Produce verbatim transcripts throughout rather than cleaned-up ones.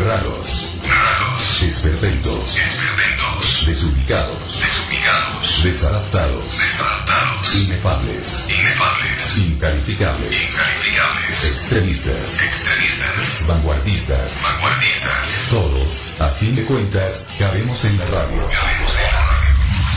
Raros. Raros. Esperpentos. Esperpentos. Desubicados. Desubicados. Desadaptados. Desadaptados. Inefables. Inefables. Incalificables. Incalificables. Extremistas. Extremistas. Vanguardistas. Vanguardistas. Todos, a fin de cuentas, cabemos en la radio. Cabemos en la radio.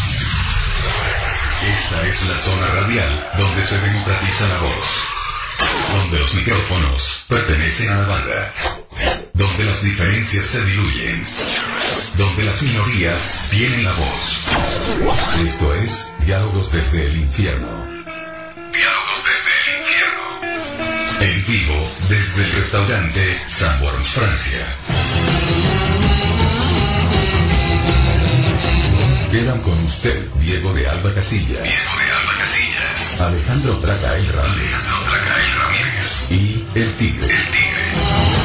Esta es la zona radial donde se democratiza la voz. Donde los micrófonos pertenecen a la banda. Donde las diferencias se diluyen. Donde las minorías tienen la voz. Esto es Diálogos desde el Infierno. Diálogos desde el Infierno. En vivo desde el restaurante Sanborns, Francia. Quedan con usted Diego de Alba Casillas. Diego de Alba Casillas. Alejandro Tracael Ramírez. Alejandro Tracael Ramírez. Y el Tigre. El Tigre.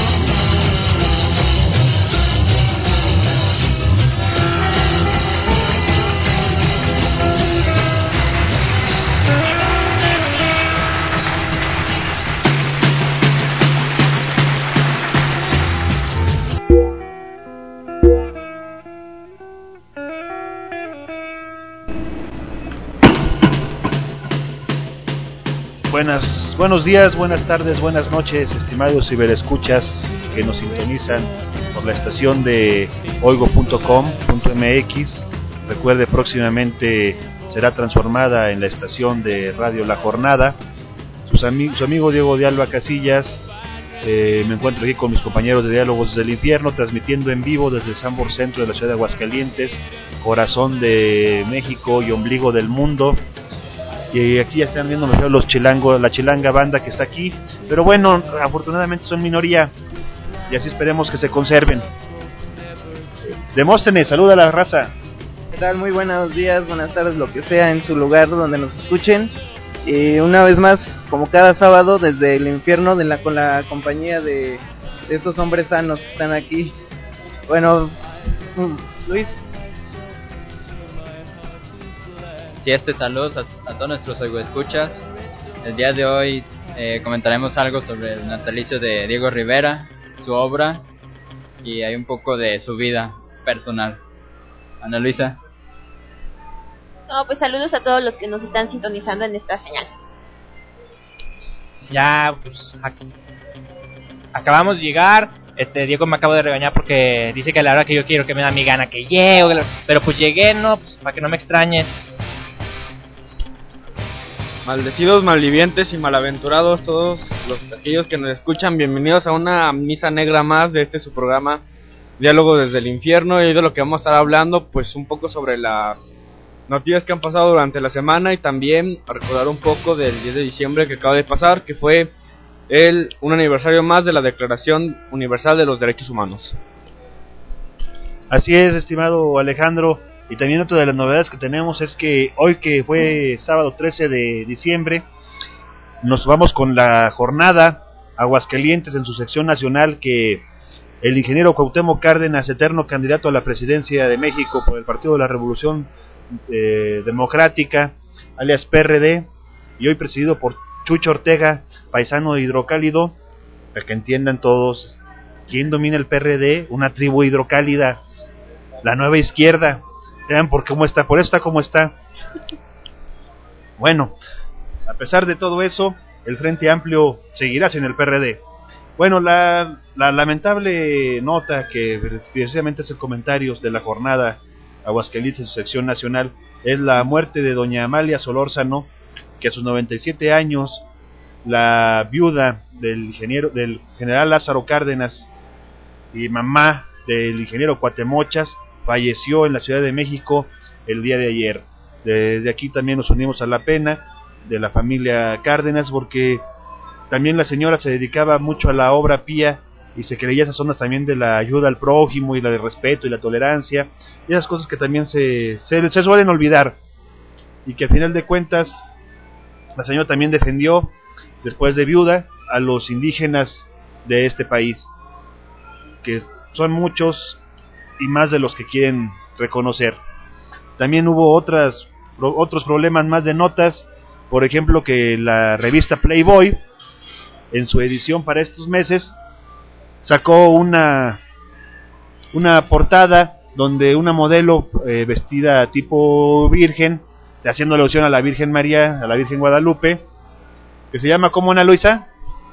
Buenas, buenos días, buenas tardes, buenas noches, estimados ciberescuchas que nos sintonizan por la estación de oigo punto com punto m x. Recuerde, próximamente será transformada en la estación de Radio La Jornada. Sus ami- su amigo Diego de Alba Casillas, eh, me encuentro aquí con mis compañeros de Diálogos del Infierno, transmitiendo en vivo desde el Sanborns Centro de la ciudad de Aguascalientes, corazón de México y ombligo del mundo. Y aquí ya están viendo los chilangos, la chilanga banda que está aquí, pero bueno, afortunadamente son minoría y así esperemos que se conserven. Demóstenes, saluda a la raza. ¿Qué tal? Muy buenos días, buenas tardes, lo que sea en su lugar donde nos escuchen. Y una vez más, como cada sábado, desde el infierno, de la, con la compañía de, de estos hombres sanos que están aquí. Bueno, Luis. Sí, este saludos a, a todos nuestros escuchas. El día de hoy eh, comentaremos algo sobre el natalicio de Diego Rivera, su obra y hay un poco de su vida personal. Ana Luisa. No, pues saludos a todos los que nos están sintonizando en esta señal. Ya, pues ac- acabamos de llegar. Este Diego me acaba de regañar porque dice que a la hora que yo quiero que me da mi gana que llego, pero pues llegué, no, pues para que no me extrañes. Maldecidos, malvivientes y malaventurados todos los aquellos que nos escuchan, bienvenidos a una misa negra más de este su programa Diálogo desde el Infierno. Y de lo que vamos a estar hablando, pues un poco sobre las noticias que han pasado durante la semana y también a recordar un poco del diez de diciembre que acaba de pasar, que fue el un aniversario más de la Declaración Universal de los Derechos Humanos. Así es, estimado Alejandro. Y también otra de las novedades que tenemos es que hoy, que fue sábado trece de diciembre, nos vamos con la jornada Aguascalientes en su sección nacional, que el ingeniero Cuauhtémoc Cárdenas, eterno candidato a la presidencia de México por el Partido de la Revolución eh, Democrática, alias P R D, y hoy presidido por Chucho Ortega, paisano de Hidrocálido, para que entiendan todos, ¿quién domina el P R D? Una tribu hidrocálida, la nueva izquierda. Vean por cómo está, por eso está como está. Bueno, a pesar de todo eso, el Frente Amplio seguirá sin el P R D. Bueno, la, la lamentable nota que precisamente hace comentarios de la jornada Aguascalientes en su sección nacional es la muerte de doña Amalia Solórzano, que a sus noventa y siete años, la viuda del ingeniero, del general Lázaro Cárdenas y mamá del ingeniero Cuatemochas, falleció en la Ciudad de México el día de ayer. Desde aquí también nos unimos a la pena de la familia Cárdenas, porque también la señora se dedicaba mucho a la obra pía y se creía esas zonas también de la ayuda al prójimo y la de respeto y la tolerancia, y esas cosas que también se, se, se suelen olvidar, y que al final de cuentas la señora también defendió, después de viuda, a los indígenas de este país, que son muchos y más de los que quieren reconocer. También hubo otras otros problemas más de notas, por ejemplo que la revista Playboy, en su edición para estos meses, sacó una una portada donde una modelo eh, vestida tipo virgen, haciendo alusión a la Virgen María, a la Virgen Guadalupe, que se llama, ¿cómo, Ana Luisa?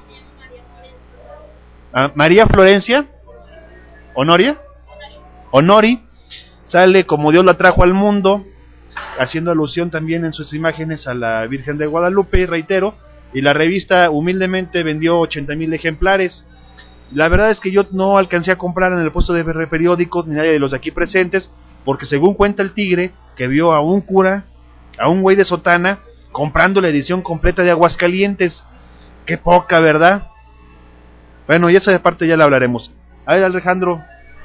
Ah, María Florencia, Honoria, Honori, sale como Dios la trajo al mundo, haciendo alusión también en sus imágenes a la Virgen de Guadalupe, reitero, y la revista humildemente vendió ochenta mil ejemplares. La verdad es que yo no alcancé a comprar en el puesto de periódicos ni nadie de los de aquí presentes, porque según cuenta el Tigre, que vio a un cura, a un güey de sotana, comprando la edición completa de Aguascalientes. Qué poca, ¿verdad? Bueno, y esa parte ya la hablaremos. A ver, Alejandro.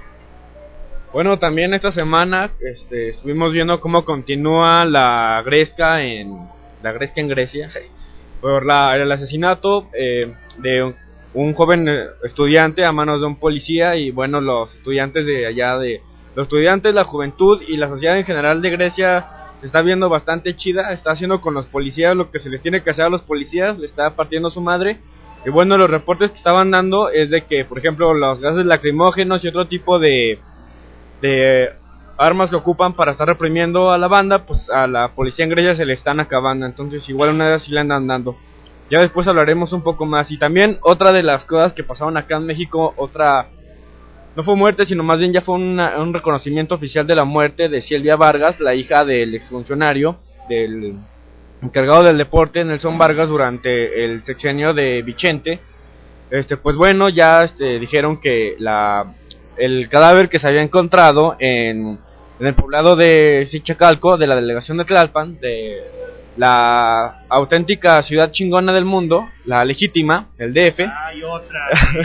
Bueno, también esta semana este, estuvimos viendo cómo continúa la gresca en la gresca en Grecia por la, el asesinato eh, de un, un joven estudiante a manos de un policía. Y bueno, los estudiantes de allá de los estudiantes, la juventud y la sociedad en general de Grecia se está viendo bastante chida, está haciendo con los policías lo que se les tiene que hacer a los policías, le está partiendo su madre. Y bueno, los reportes que estaban dando es de que, por ejemplo, los gases lacrimógenos y otro tipo de de armas que ocupan para estar reprimiendo a la banda, pues a la policía en Grecia se le están acabando. Entonces igual una vez sí le andan dando. Ya después hablaremos un poco más. Y también otra de las cosas que pasaron acá en México, otra, no fue muerte, sino más bien ya fue una, un reconocimiento oficial de la muerte de Silvia Vargas, la hija del exfuncionario, del encargado del deporte, Nelson Vargas, durante el sexenio de Vicente. Este, pues bueno, ya este, dijeron que la el cadáver que se había encontrado en, en el poblado de Sichacalco, de la delegación de Tlalpan, de la auténtica ciudad chingona del mundo, la legítima, el D F. Ay, otra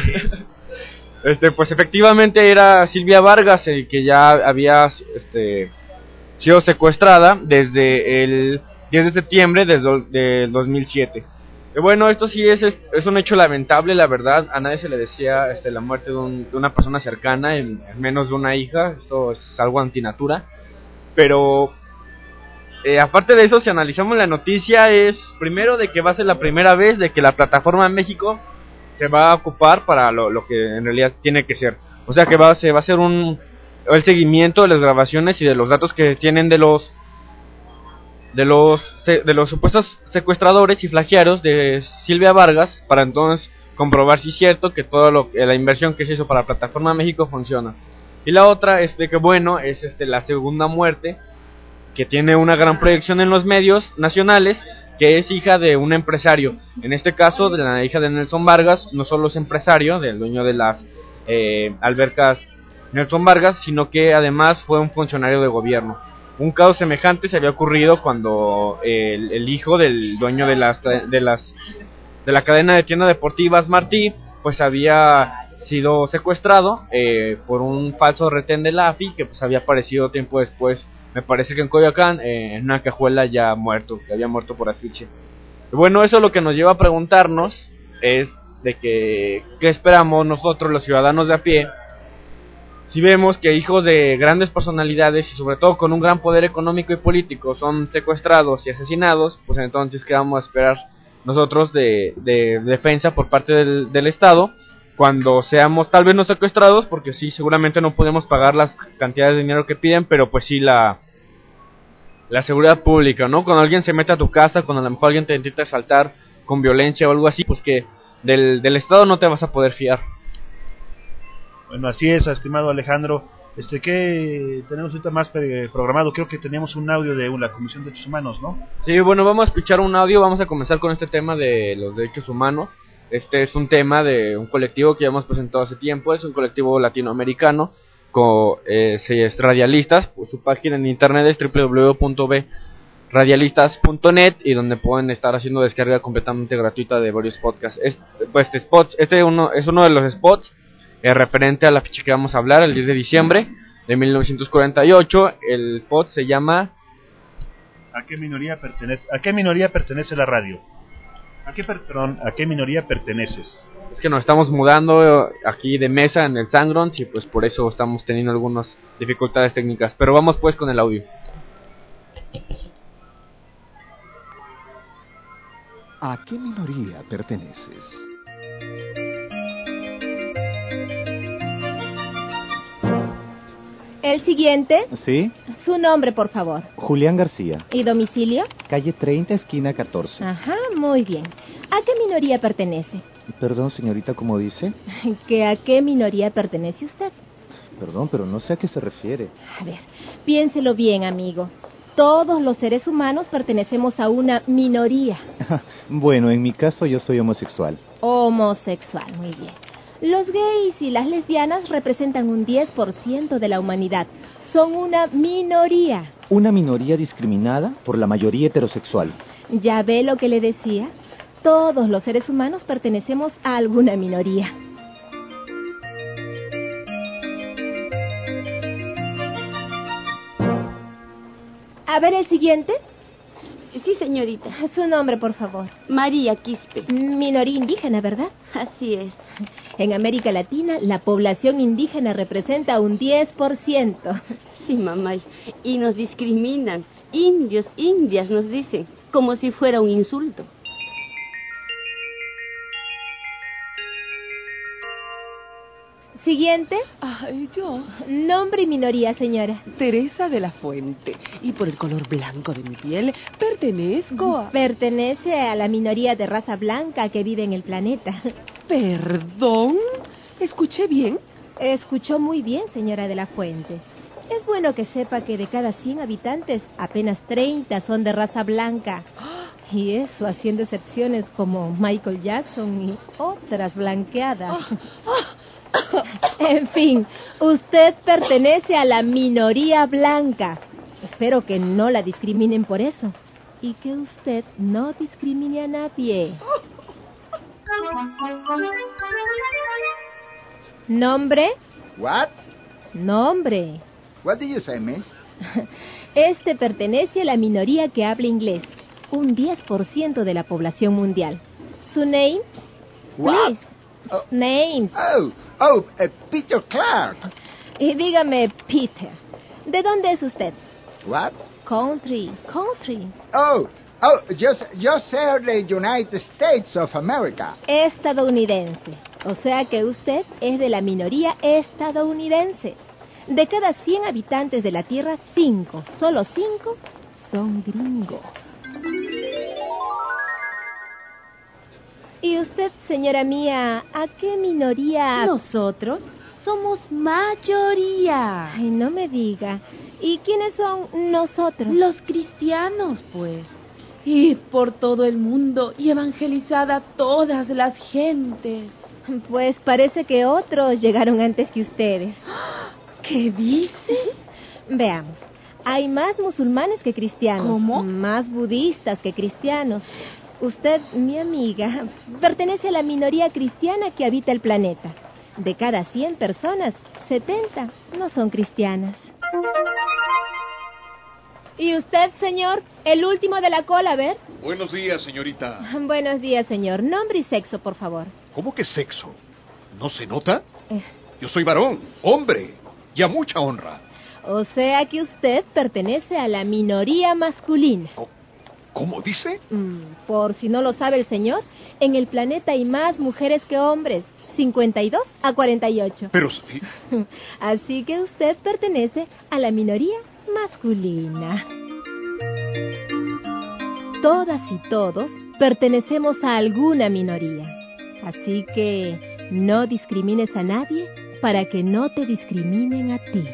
este, pues efectivamente era Silvia Vargas, el que ya había este, sido secuestrada desde el diez de septiembre del de dos mil siete. Y bueno, esto sí es, es es un hecho lamentable, la verdad. A nadie se le decía este, la muerte de, un, de una persona cercana, en, en menos de una hija. Esto es algo antinatura. Pero eh, aparte de eso, si analizamos la noticia, es primero de que va a ser la primera vez de que la plataforma en México se va a ocupar para lo, lo que en realidad tiene que ser. O sea que va, se va a hacer un el seguimiento de las grabaciones y de los datos que tienen de los de los de los supuestos secuestradores y flagiarios de Silvia Vargas, para entonces comprobar si es cierto que toda lo la inversión que se hizo para la plataforma México funciona. Y la otra es de que bueno, es este la segunda muerte que tiene una gran proyección en los medios nacionales, que es hija de un empresario. En este caso, de la hija de Nelson Vargas, no solo es empresario, del dueño de las eh, albercas Nelson Vargas, sino que además fue un funcionario de gobierno. Un caso semejante se había ocurrido cuando el, el hijo del dueño de las de las de la cadena de tiendas deportivas Martí, pues había sido secuestrado eh, por un falso retén de la A F I, que pues había aparecido tiempo después, me parece que en Coyoacán, eh, en una cajuela ya muerto, que había muerto por asfixia. Y bueno, eso lo que nos lleva a preguntarnos es de que qué esperamos nosotros los ciudadanos de a pie si vemos que hijos de grandes personalidades y sobre todo con un gran poder económico y político son secuestrados y asesinados. Pues entonces qué vamos a esperar nosotros de, de defensa por parte del, del Estado cuando seamos tal vez no secuestrados, porque sí, seguramente no podemos pagar las cantidades de dinero que piden, pero pues sí la la seguridad pública, ¿no? Cuando alguien se mete a tu casa, cuando a lo mejor alguien te intenta asaltar con violencia o algo así, pues que del, del Estado no te vas a poder fiar. Bueno, así es, estimado Alejandro. Este, ¿qué tenemos ahorita más programado? Creo que teníamos un audio de la Comisión de Derechos Humanos, ¿no? Sí, bueno, vamos a escuchar un audio. Vamos a comenzar con este tema de los derechos humanos. Este es un tema de un colectivo que ya hemos presentado hace tiempo. Es un colectivo latinoamericano con eh, es Radialistas. Su página en internet es doble u doble u doble u punto b radialistas punto net, y donde pueden estar haciendo descarga completamente gratuita de varios podcasts. Este, pues, este, spots, este uno, es uno de los spots Eh, referente a la fecha que vamos a hablar, el diez de diciembre de mil novecientos cuarenta y ocho. El pod se llama ¿A qué minoría pertenece? ¿A qué minoría pertenece la radio? ¿A qué per perdón, ¿a qué minoría perteneces? Es que nos estamos mudando aquí de mesa en el Sangrons y pues por eso estamos teniendo algunas dificultades técnicas, pero vamos pues con el audio. ¿A qué minoría perteneces? ¿El siguiente? ¿Sí? Su nombre, por favor. Julián García. ¿Y domicilio? Calle treinta, esquina catorce. Ajá, muy bien. ¿A qué minoría pertenece? Perdón, señorita, ¿cómo dice? ¿Que a qué minoría pertenece usted? Perdón, pero no sé a qué se refiere. A ver, piénselo bien, amigo. Todos los seres humanos pertenecemos a una minoría. Bueno, en mi caso yo soy homosexual. Homosexual, muy bien. Los gays y las lesbianas representan un diez por ciento de la humanidad. Son una minoría. Una minoría discriminada por la mayoría heterosexual. ¿Ya ve lo que le decía? Todos los seres humanos pertenecemos a alguna minoría. A ver, ¿el siguiente? Sí, señorita. Su nombre, por favor. María Quispe. Minoría indígena, ¿verdad? Así es. En América Latina, la población indígena representa un diez por ciento. Sí, mamá. Y nos discriminan. Indios, indias, nos dicen. Como si fuera un insulto. Siguiente. Ay, yo. Nombre y minoría, señora. Teresa de la Fuente. Y por el color blanco de mi piel, pertenezco a... Pertenece a la minoría de raza blanca que vive en el planeta. ¿Perdón? ¿Escuché bien? Escuchó muy bien, señora de la Fuente. Es bueno que sepa que de cada cien habitantes, apenas treinta son de raza blanca. Y eso haciendo excepciones como Michael Jackson y otras blanqueadas. En fin, usted pertenece a la minoría blanca. Espero que no la discriminen por eso. Y que usted no discrimine a nadie. ¿Nombre? What? Nombre. What do you say, miss? Este pertenece a la minoría que habla inglés. Un diez por ciento de la población mundial. ¿Su name? What? Oh. Name. Oh, oh, uh, Peter Clark. Y dígame, Peter, ¿de dónde es usted? What? Country, country. Oh, oh, just, just say the United States of America. Estadounidense. O sea que usted es de la minoría estadounidense. De cada cien habitantes de la Tierra, cinco, solo cinco, son gringos. ¿Y usted, señora mía, a qué minoría...? Nosotros somos mayoría. Ay, no me diga. ¿Y quiénes son nosotros? Los cristianos, pues. Id por todo el mundo y evangelizad a todas las gentes. Pues parece que otros llegaron antes que ustedes. ¿Qué dice? Veamos. Hay más musulmanes que cristianos. ¿Cómo? Más budistas que cristianos. Usted, mi amiga, pertenece a la minoría cristiana que habita el planeta. De cada cien personas, setenta no son cristianas. ¿Y usted, señor? El último de la cola, a ver. Buenos días, señorita. Buenos días, señor. Nombre y sexo, por favor. ¿Cómo que sexo? ¿No se nota? Eh. Yo soy varón, hombre, y a mucha honra. O sea que usted pertenece a la minoría masculina. ¿Cómo dice? Mm, por si no lo sabe el señor, en el planeta hay más mujeres que hombres, cincuenta y dos a cuarenta y ocho. Pero sí. Así que usted pertenece a la minoría masculina. Todas y todos pertenecemos a alguna minoría. Así que no discrimines a nadie para que no te discriminen a ti.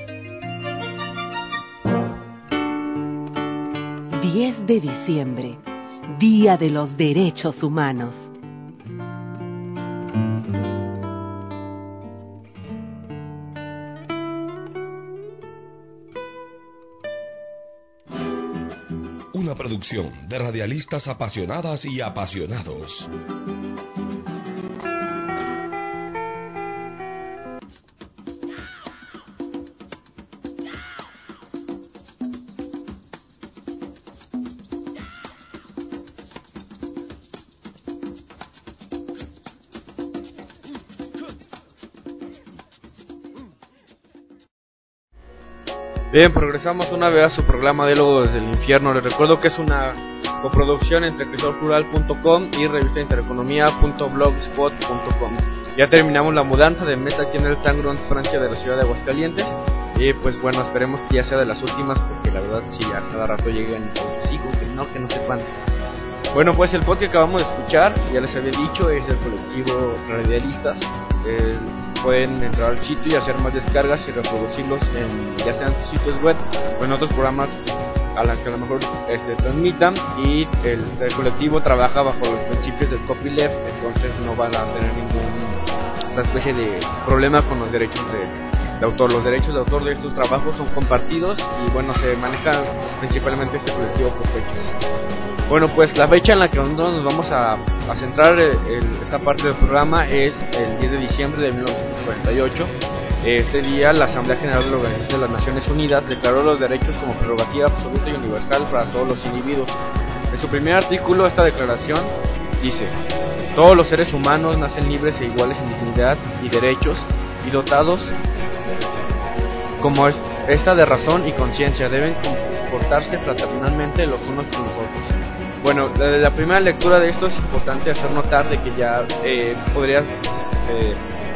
diez de diciembre, Día de los Derechos Humanos. Una producción de radialistas apasionadas y apasionados. Bien, progresamos una vez a su programa Diálogo desde el Infierno. Les recuerdo que es una coproducción entre crisol plural punto com y revista intereconomía punto blogspot punto com. Ya terminamos la mudanza de mesa aquí en el Sangrons, Francia, de la ciudad de Aguascalientes. Y pues bueno, esperemos que ya sea de las últimas, porque la verdad sí, a cada rato llegan y sigo, que no, que no sepan. Bueno, pues el podcast que acabamos de escuchar, ya les había dicho, es del colectivo Radialistas. Eh, pueden entrar al sitio y hacer más descargas y reproducirlos en ya sean sus sitios web o en otros programas a los que a lo mejor este, transmitan. Y el, el colectivo trabaja bajo los principios del copyleft, entonces no van a tener ninguna especie de problema con los derechos de, de autor. Los derechos de autor de estos trabajos son compartidos y bueno, se maneja principalmente este colectivo por fechas. Bueno, pues la fecha en la que nosotros nos vamos a, a centrar el, el, esta parte del programa es el diez de diciembre de mil novecientos cuarenta y ocho. Este día la Asamblea General de la Organización de las Naciones Unidas declaró los derechos como prerrogativa absoluta y universal para todos los individuos. En su primer artículo, esta declaración dice: todos los seres humanos nacen libres e iguales en dignidad y derechos y dotados como es, esta de razón y conciencia, deben comportarse fraternalmente los unos con los otros. Bueno, desde la primera lectura de esto es importante hacer notar de que ya eh, podría eh,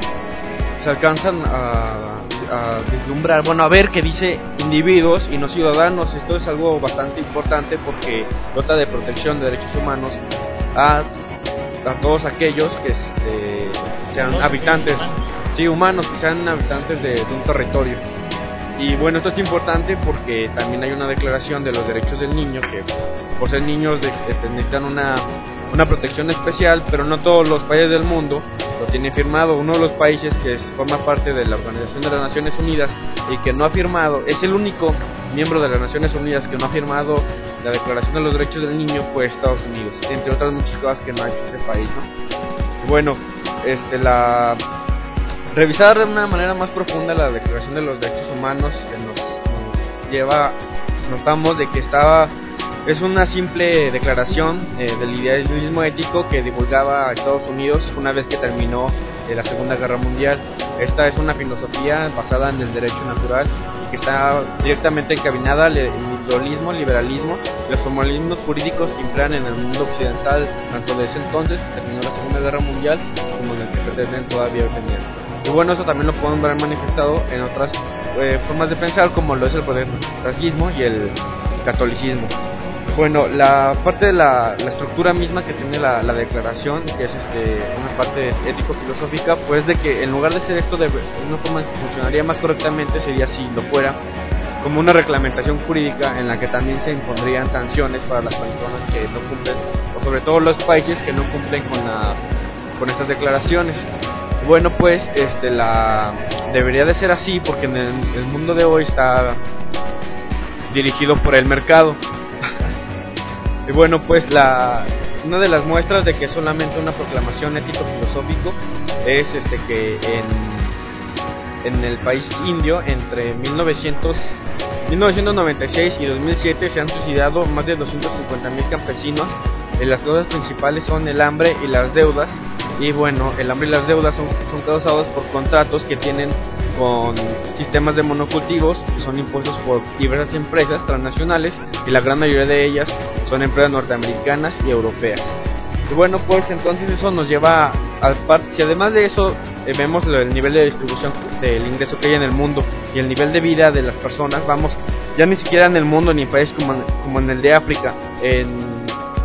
se alcanzan a, a vislumbrar, bueno, a ver que dice individuos y no ciudadanos. Esto es algo bastante importante porque dota de protección de derechos humanos a, a todos aquellos que este, sean habitantes, sí, humanos, que sean habitantes de, de un territorio. Y bueno, esto es importante porque también hay una declaración de los derechos del niño que por ser niños de, de, necesitan una, una protección especial, pero no todos los países del mundo lo tienen firmado. Uno de los países que forma parte de la Organización de las Naciones Unidas y que no ha firmado, es el único miembro de las Naciones Unidas que no ha firmado la Declaración de los Derechos del Niño, fue Estados Unidos, entre otras muchas cosas que no ha hecho ese país, ¿no? Bueno, este la revisar de una manera más profunda la Declaración de los Derechos Humanos que nos, nos lleva, notamos de que estaba es una simple declaración eh, del idealismo ético que divulgaba a Estados Unidos una vez que terminó eh, la Segunda Guerra Mundial. Esta es una filosofía basada en el derecho natural y que está directamente encaminada al individualismo, liberalismo y los formalismos jurídicos que impleran en el mundo occidental, tanto de ese entonces que terminó la Segunda Guerra Mundial como en el que pretenden todavía hoy en día. Y bueno, eso también lo podemos ver manifestado en otras eh, formas de pensar, como lo es el protestantismo y el catolicismo. Bueno, la parte de la, la estructura misma que tiene la, la declaración, que es este, una parte ético-filosófica, pues de que en lugar de ser esto de una forma que funcionaría más correctamente, sería, si lo fuera, como una reglamentación jurídica en la que también se impondrían sanciones para las personas que no cumplen, o sobre todo los países que no cumplen con, la, con estas declaraciones. Bueno, pues este la debería de ser así porque en el, el mundo de hoy está dirigido por el mercado. Y bueno, pues la una de las muestras de que es solamente una proclamación ético-filosófico es este que en, en el país indio entre mil novecientos noventa y seis y dos mil siete se han suicidado más de doscientos cincuenta mil campesinos. Y las causas principales son el hambre y las deudas. Y bueno, el hambre y las deudas son, son causados por contratos que tienen con sistemas de monocultivos que son impuestos por diversas empresas transnacionales, y la gran mayoría de ellas son empresas norteamericanas y europeas. Y bueno, pues entonces eso nos lleva a parte, si además de eso eh, vemos el nivel de distribución del ingreso que hay en el mundo y el nivel de vida de las personas, vamos, ya ni siquiera en el mundo ni en países como, como en el de África, en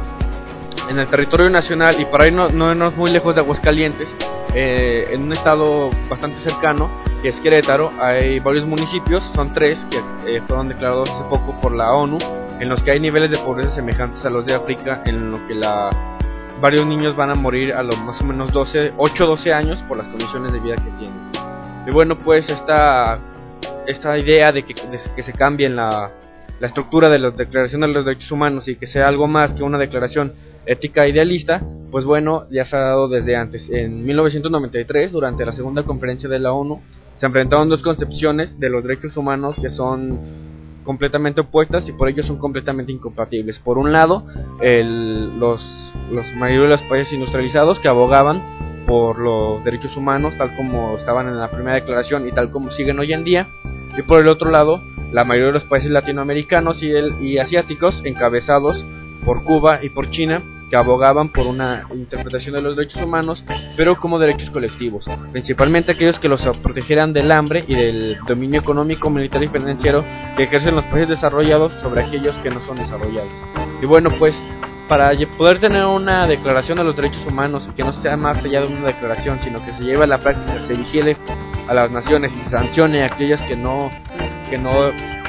en el territorio nacional, y para ahí no, no, no es muy lejos de Aguascalientes, eh, en un estado bastante cercano, que es Querétaro, hay varios municipios, son tres, que eh, fueron declarados hace poco por la ONU, en los que hay niveles de pobreza semejantes a los de África, en los que la, varios niños van a morir a los más o menos doce, ocho a doce años por las condiciones de vida que tienen. Y bueno, pues esta, esta idea de que, de que se cambie la, la estructura de la Declaración de los Derechos Humanos y que sea algo más que una declaración ética idealista, pues bueno, ya se ha dado desde antes. En mil novecientos noventa y tres, durante la segunda conferencia de la ONU, se enfrentaron dos concepciones de los derechos humanos que son completamente opuestas y por ello son completamente incompatibles. Por un lado, el, los, los mayoría de los países industrializados que abogaban por los derechos humanos tal como estaban en la primera declaración y tal como siguen hoy en día, y por el otro lado, la mayoría de los países latinoamericanos y, el, y asiáticos encabezados por Cuba y por China, que abogaban por una interpretación de los derechos humanos, pero como derechos colectivos, principalmente aquellos que los protegieran del hambre y del dominio económico, militar y financiero que ejercen los países desarrollados sobre aquellos que no son desarrollados. Y bueno, pues para poder tener una declaración de los derechos humanos y que no sea más allá de una declaración, sino que se lleve a la práctica, se vigile a las naciones y sancione a aquellas que no que no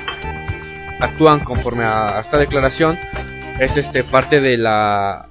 actúan conforme a, a esta declaración, es este parte de la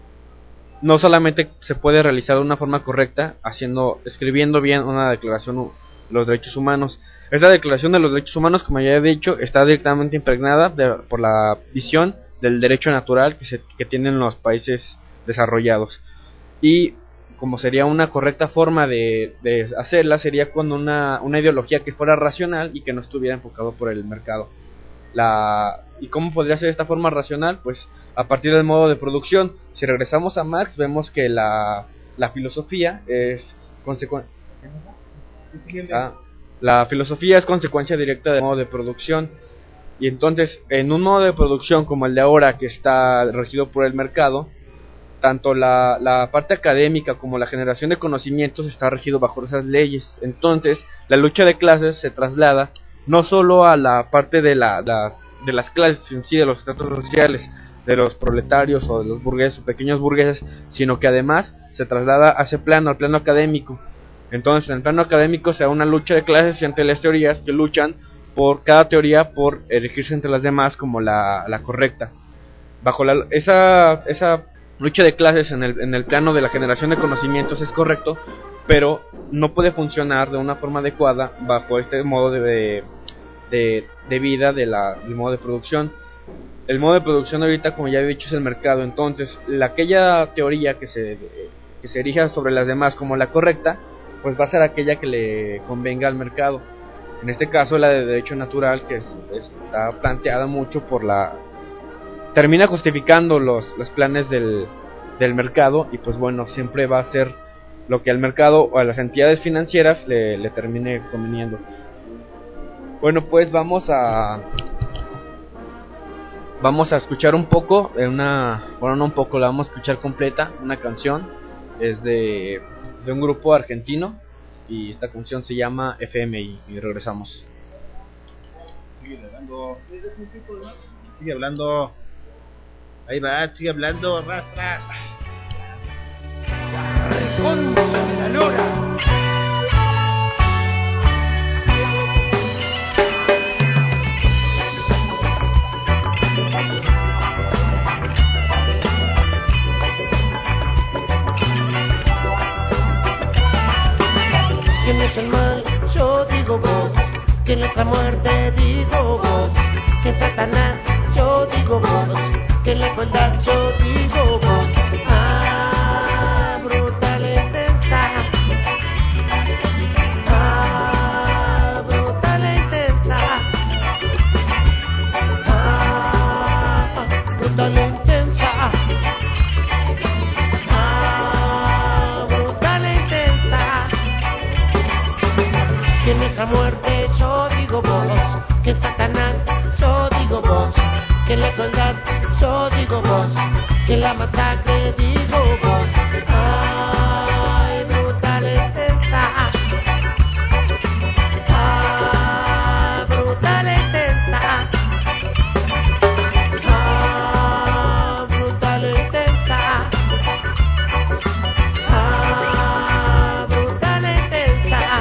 no solamente se puede realizar de una forma correcta haciendo escribiendo bien una declaración de los derechos humanos. Esta declaración de los derechos humanos, como ya he dicho, está directamente impregnada de, por la visión del derecho natural que se que tienen los países desarrollados, y como sería una correcta forma de, de hacerla sería con una, una ideología que fuera racional y que no estuviera enfocado por el mercado. La ¿Y cómo podría ser esta forma racional? Pues a partir del modo de producción. Si regresamos a Marx, vemos que la, la filosofía es consecuencia ah, la filosofía es consecuencia directa del modo de producción. Y entonces, en un modo de producción como el de ahora, que está regido por el mercado, tanto la, la parte académica como la generación de conocimientos está regido bajo esas leyes. Entonces, la lucha de clases se traslada no solo a la parte de, la, la, de las clases en sí, de los estratos sociales, de los proletarios o de los burgueses o pequeños burgueses, sino que además se traslada a ese plano, al plano académico. Entonces, en el plano académico se da una lucha de clases entre las teorías que luchan por cada teoría por erigirse entre las demás como la, la correcta. Bajo la, esa, esa lucha de clases en el, en el plano de la generación de conocimientos es correcto, pero no puede funcionar de una forma adecuada bajo este modo de, de, de vida de la, del modo de producción. El modo de producción ahorita, como ya he dicho, es el mercado. Entonces, la, aquella teoría que se, que se erija sobre las demás como la correcta, pues va a ser aquella que le convenga al mercado. En este caso, la de derecho natural, que está planteada mucho por la... termina justificando los, los planes del, del mercado, y pues bueno, siempre va a ser lo que al mercado o a las entidades financieras le, le termine conveniendo. Bueno, pues vamos a... Vamos a escuchar un poco, una... Bueno, no un poco, la vamos a escuchar completa, una canción. Es de, de un grupo argentino, y esta canción se llama F M I, y regresamos. Sigue hablando. Sigue hablando. Ahí va, sigue hablando. Ras, ras. La lora. ¿Quién es el mal? Yo digo vos. ¿Quién es la muerte? Digo vos. ¿Quién es Satanás? Yo digo vos. ¿Quién la crueldad? Yo digo vos. Ah, brutal e intensa. Ah, brutal e intensa. Ah, brutal e intensa. Ah, brutal e intensa. ¿Quién es la muerte? Yo digo vos. ¿Quién es Satanás? Yo digo vos. ¿Quién la crueldad? Yo digo vos. ¿Quién la masacre? Digo vos. Ay, brutal e intensa. Ah, brutal e intensa. Ah, brutal e intensa. Ah, brutal e intensa.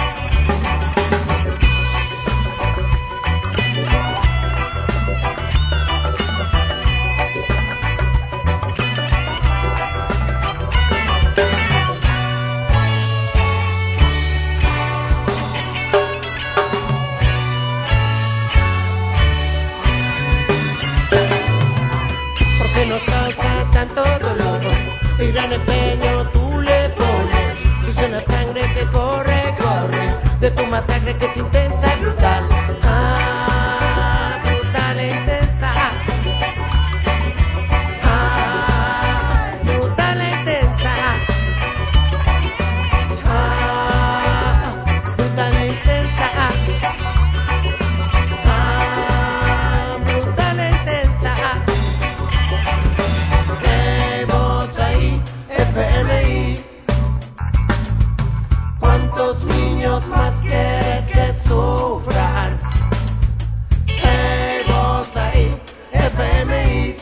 Porque nos causa tanto dolor y gran empeño tú le pones. Es una sangre que corre, corre de tu masacre que es intensa y brutal. Ah, brutal e intensa. Ah, brutal e intensa. Ah, brutal e intensa. Ah, brutal e intensa. niños más quieren que sufran? Hey, vos ahí, F M I.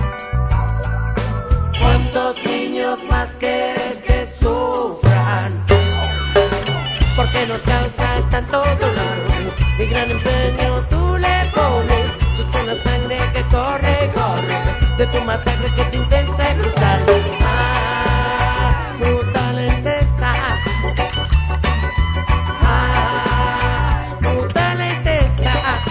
¿Cuántos niños más quieren que sufran? Porque nos causa tanto dolor y gran empeño tú le pones. Sucia la sangre que corre, corre de tu masacre que es intensa y brutal. Ah, brutal es esta. Ah, brutal es esta.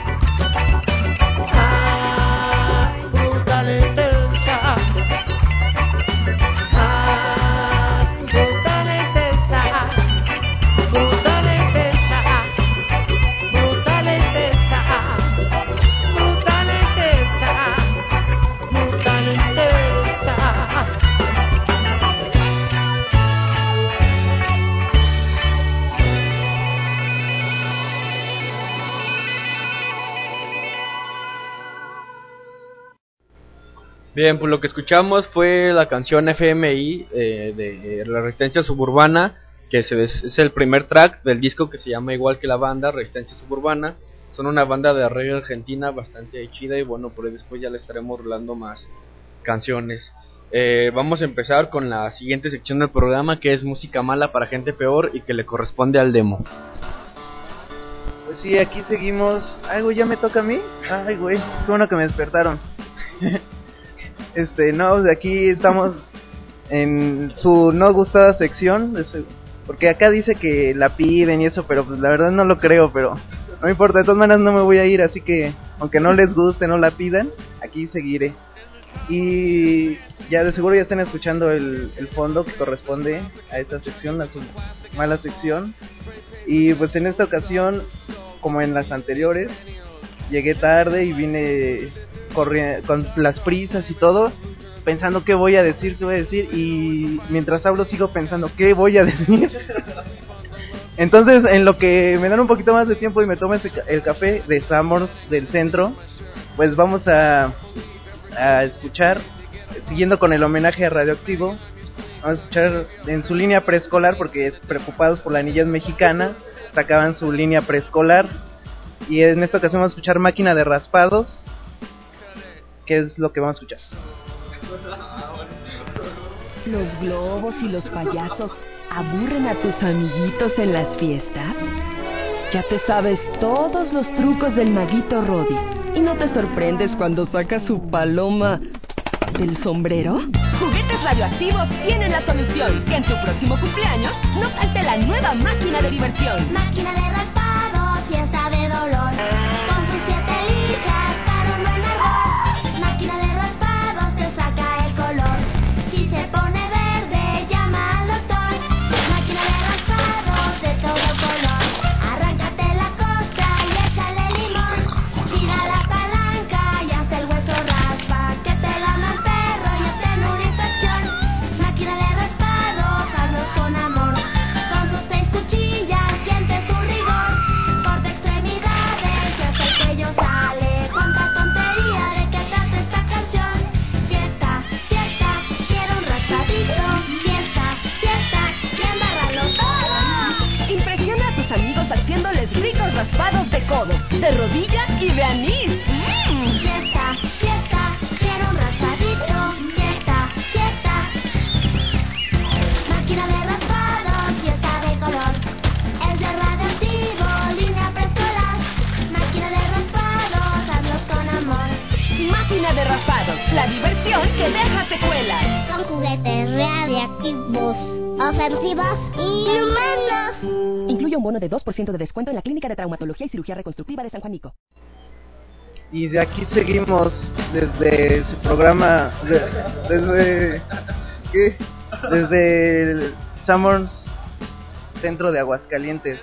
Ah, brutal es esta. Ah, brutal es esta. Brutal es esta. Brutal es esta. Brutal es esta. Brutal es esta. Bien, pues lo que escuchamos fue la canción F M I eh, de la Resistencia Suburbana, que es, es el primer track del disco que se llama igual que la banda, Resistencia Suburbana. Son una banda de reggae argentina bastante chida y bueno, por ahí después ya les estaremos rolando más canciones. Eh, vamos a empezar con la siguiente sección del programa, que es música mala para gente peor y que le corresponde al demo. Pues sí, aquí seguimos. Ay, güey, ¿ya me toca a mí? Ay, güey, qué bueno que me despertaron. Este, no, de aquí estamos en su no gustada sección, porque acá dice que la piden y eso, pero pues la verdad no lo creo, pero no me importa, de todas maneras no me voy a ir, así que aunque no les guste, no la pidan, aquí seguiré. Y ya de seguro ya están escuchando el, el fondo que corresponde a esta sección, a su mala sección. Y pues en esta ocasión, como en las anteriores, llegué tarde y vine corriendo con las prisas y todo, pensando qué voy a decir, qué voy a decir, y mientras hablo sigo pensando qué voy a decir. Entonces, en lo que me dan un poquito más de tiempo y me tomo ese, el café de Summers del centro, pues vamos a, a escuchar, siguiendo con el homenaje a Radioactivo, vamos a escuchar en su línea preescolar, porque preocupados por la niñez mexicana, sacaban su línea preescolar, y en esta ocasión vamos a escuchar Máquina de Raspados, que es lo que vamos a escuchar. ¿Los globos y los payasos aburren a tus amiguitos en las fiestas? Ya te sabes todos los trucos del maguito Rodi y no te sorprendes cuando saca su paloma del sombrero. Juguetes Radioactivos tienen la solución. Que en tu próximo cumpleaños no falte la nueva máquina de diversión. Máquina de raspados, fiesta de dolor. Con sus siete lijas para un buen ardor. Máquina de raspados te saca el color. Si se pone verde, llama al doctor. Máquina de raspados de todo color. Arráncate la costa y échale limón. Gira la palanca y hasta el hueso raspa. Que te lama el perro y esté en una infección. Máquina de raspados, hazlos con amor. Con sus seis cuchillas siente su rigor. Corta extremidades y hasta el cuello sale. Cuánta tontería de que trata esta canción. Fiesta, fiesta, quiero un raspadito. Fiesta, fiesta, y embarralo todo. Impresiona a tus amigos haciéndoles ricos raspados de codo, de rodilla y de anís. ¡Mmm! Fiesta, fiesta, quiero un raspadito. Fiesta, fiesta. Máquina de raspados, fiesta de color. Es de Radioactivo, línea preescolar. Máquina de raspados, hazlos con amor. Máquina de raspados, la diversión que deja secuelas. Son juguetes radiactivos, ofensivos y inhumanos. Incluye un bono de dos por ciento de descuento en la Clínica de Traumatología y Cirugía Reconstructiva de San Juanico. Y de aquí seguimos desde su programa, de, desde, ¿qué? Desde el Summers Centro de Aguascalientes.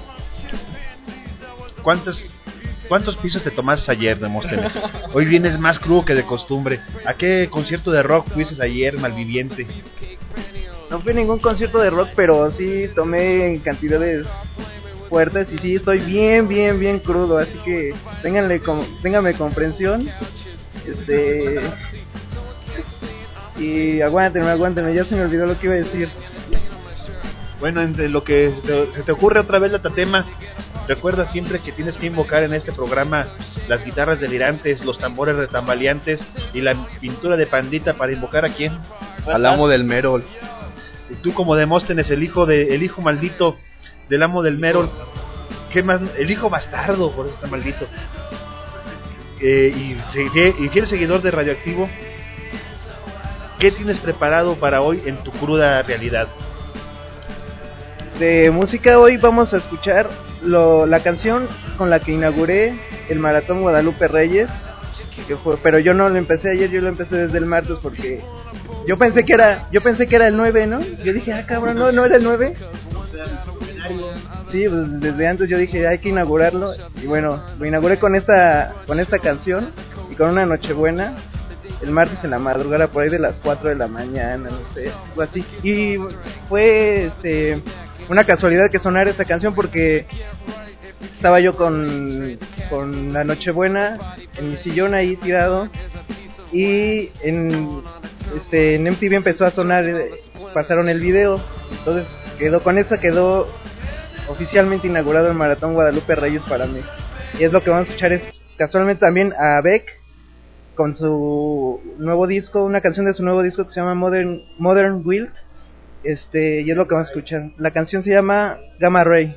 ¿Cuántos, ¿Cuántos pisos te tomaste ayer, Demóstenes? Hoy vienes más crudo que de costumbre. ¿A qué concierto de rock fuiste ayer, malviviente? No fui a ningún concierto de rock, pero sí tomé en cantidades fuertes y sí estoy bien, bien, bien crudo, así que ténganle, com- ténganme comprensión, este, y aguántenme, aguántenme, ya se me olvidó lo que iba a decir. Bueno, entre lo que se te, se te ocurre otra vez la tatema, recuerda siempre que tienes que invocar en este programa las guitarras delirantes, los tambores retambaleantes y la pintura de Pandita para invocar a quién. Al amo del Merol. Y tú como Demóstenes, el hijo de, el hijo maldito del amo del Merol, ¿qué más? El hijo bastardo, por eso está maldito. Eh, y, y fiel seguidor de Radioactivo, ¿qué tienes preparado para hoy en tu cruda realidad? De música hoy vamos a escuchar lo, la canción con la que inauguré el Maratón Guadalupe Reyes, que fue, pero yo no lo empecé ayer, yo lo empecé desde el martes porque yo pensé que era, yo pensé que era el nueve, ¿no? Yo dije, ah, cabrón, no, no era el nueve. Sí, pues desde antes yo dije, hay que inaugurarlo y bueno, lo inauguré con esta con esta canción y con una Nochebuena el martes en la madrugada por ahí de las cuatro de la mañana, no sé, algo así. Y fue este una casualidad que sonara esta canción porque estaba yo con con la Nochebuena en mi sillón ahí tirado y en este en M T V empezó a sonar, pasaron el video, entonces quedó con esa quedó oficialmente inaugurado el Maratón Guadalupe Reyes para mí. Y es lo que vamos a escuchar, es casualmente también a Beck con su nuevo disco, una canción de su nuevo disco que se llama Modern Modern Wild. Este, y es lo que vamos a escuchar. La canción se llama Gamma Ray.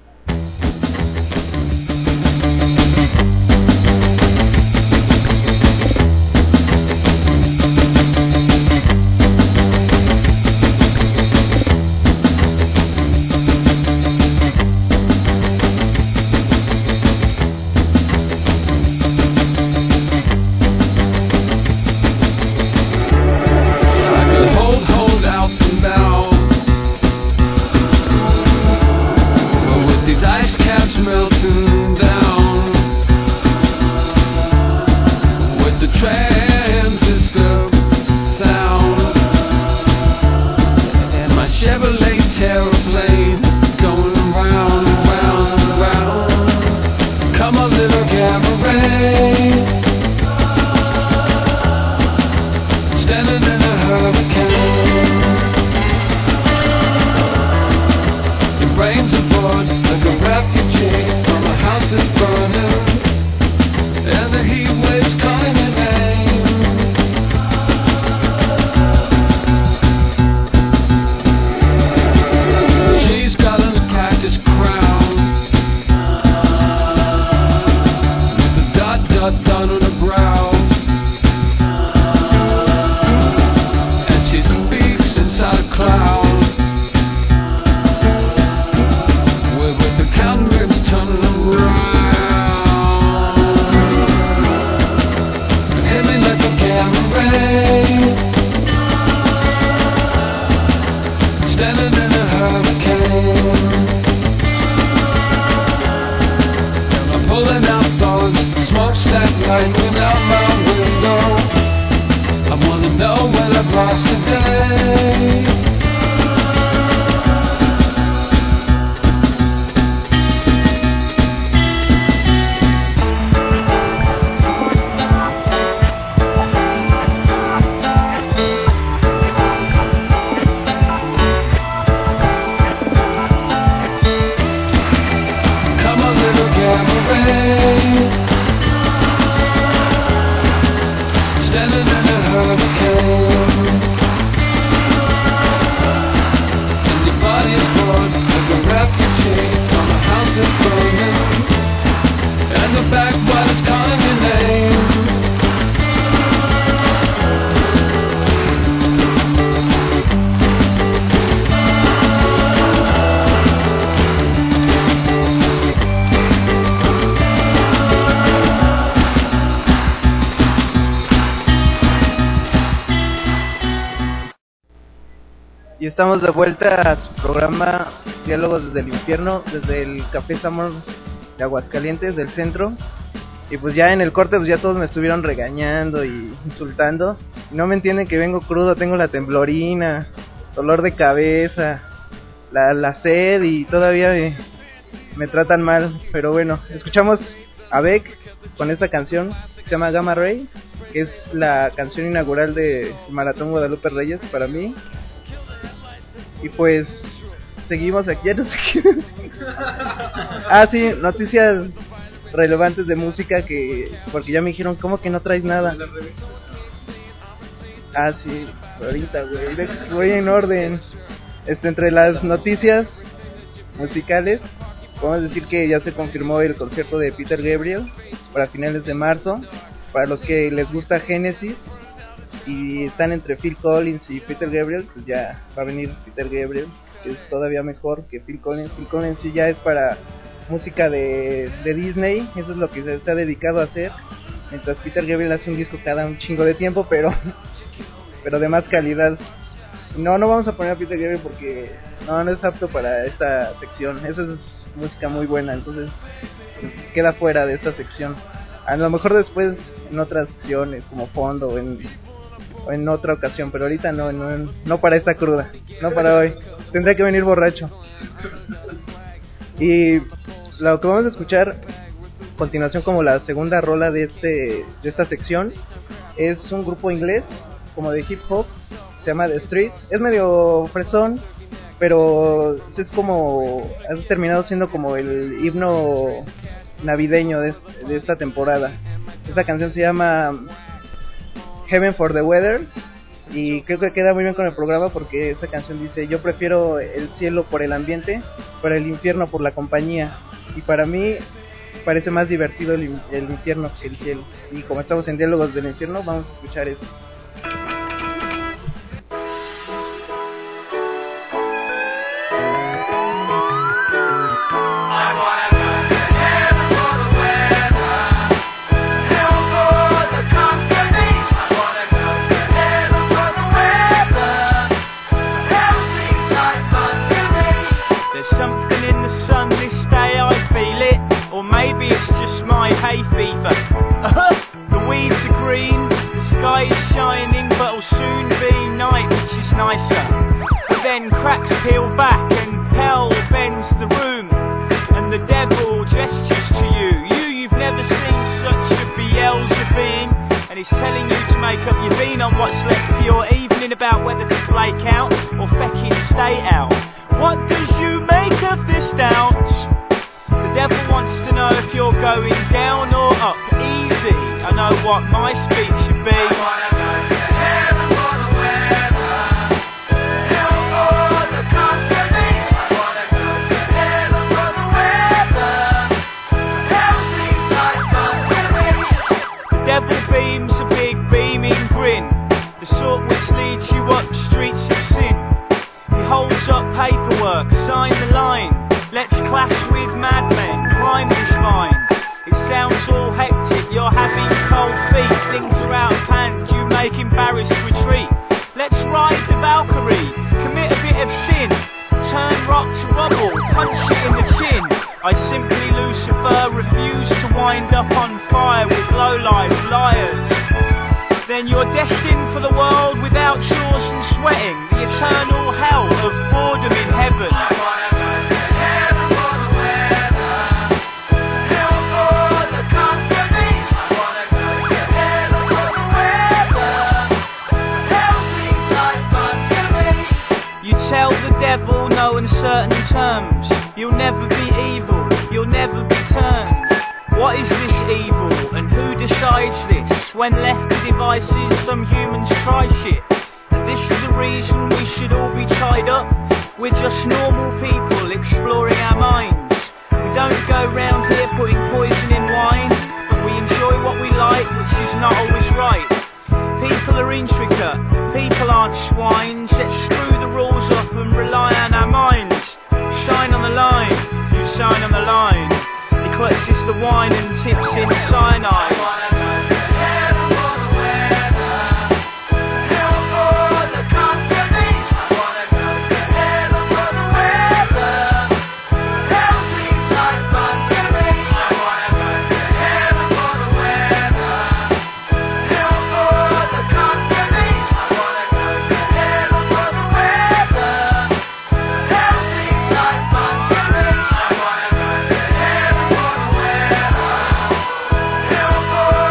Estamos de vuelta a su programa Diálogos desde el Infierno, desde el Café Samur de Aguascalientes, del centro. Y pues ya en el corte pues ya todos me estuvieron regañando y insultando. No me entienden que vengo crudo, tengo la temblorina, dolor de cabeza, la, la sed y todavía me, me tratan mal. Pero bueno, escuchamos a Beck con esta canción que se llama Gamma Ray, que es la canción inaugural de Maratón Guadalupe Reyes para mí. Y pues seguimos aquí. Ya no sé qué decir. Ah, sí, noticias relevantes de música que... Porque ya me dijeron, ¿cómo que no traes nada? Ah, sí, ahorita, güey. Voy en orden. Este, entre las noticias musicales, podemos decir que ya se confirmó el concierto de Peter Gabriel para finales de marzo. Para los que les gusta Genesis y están entre Phil Collins y Peter Gabriel, pues ya va a venir Peter Gabriel, que es todavía mejor que Phil Collins. Phil Collins sí ya es para música de, de Disney, eso es lo que se, se ha dedicado a hacer, mientras Peter Gabriel hace un disco cada un chingo de tiempo, pero pero de más calidad. No, no vamos a poner a Peter Gabriel porque no, no es apto para esta sección, esa es música muy buena, entonces queda fuera de esta sección. A lo mejor después en otras secciones como fondo o en, o en otra ocasión, pero ahorita no, no, no para esta cruda, no para hoy. Tendría que venir borracho. Y lo que vamos a escuchar a continuación como la segunda rola de este de esta sección es un grupo inglés como de hip hop, se llama The Streets. Es medio fresón, pero es como ha terminado siendo como el himno navideño de, de esta temporada. Esta canción se llama Heaven for the Weather y creo que queda muy bien con el programa porque esta canción dice: yo prefiero el cielo por el ambiente, pero el infierno por la compañía, y para mí parece más divertido el, el infierno que el cielo. Y como estamos en Diálogos del Infierno, vamos a escuchar esto. Hay fever. The weeds are green, the sky is shining, but it'll soon be night, which is nicer. But then cracks peel back and hell bends the room, and the devil gestures to you. You, you've never seen such a Beelzebub, and he's telling you to make up your bean on what's left of your evening about whether to flake out or fecking stay out. What does you make of this doubt? The devil wants to know if you're going down or up. Easy, I know what my speech should be. I wanna go to heaven for the weather, hell for the company. I wanna go to heaven for the weather, hell seems like fun to me. The devil beams a big beaming grin, the sort which leads you up streets of sin. He holds up paperwork, sign the line. Let's clash with madmen, climb this vine. It sounds all hectic, you're having cold feet. Things are out of hand, you make embarrassed retreat. Let's ride the Valkyrie, commit a bit of sin. Turn rock to rubble, punch it in the chin. I simply, Lucifer, refuse to wind up on fire with low-life liars. Then you're destined for the world without chores and sweating, the eternal hell of boredom in heaven. Tell the devil no uncertain terms. You'll never be evil, you'll never be turned. What is this evil and who decides this? When left to devices some humans try shit. And this is the reason we should all be tied up. We're just normal people exploring our minds. We don't go round here putting poison in wine, but we enjoy what we like, which is not always right. People are intricate, people aren't swines. Let's screw the rules up and rely on our minds. Shine on the line, you shine on the line. He clutches the wine and tips in cyanide. For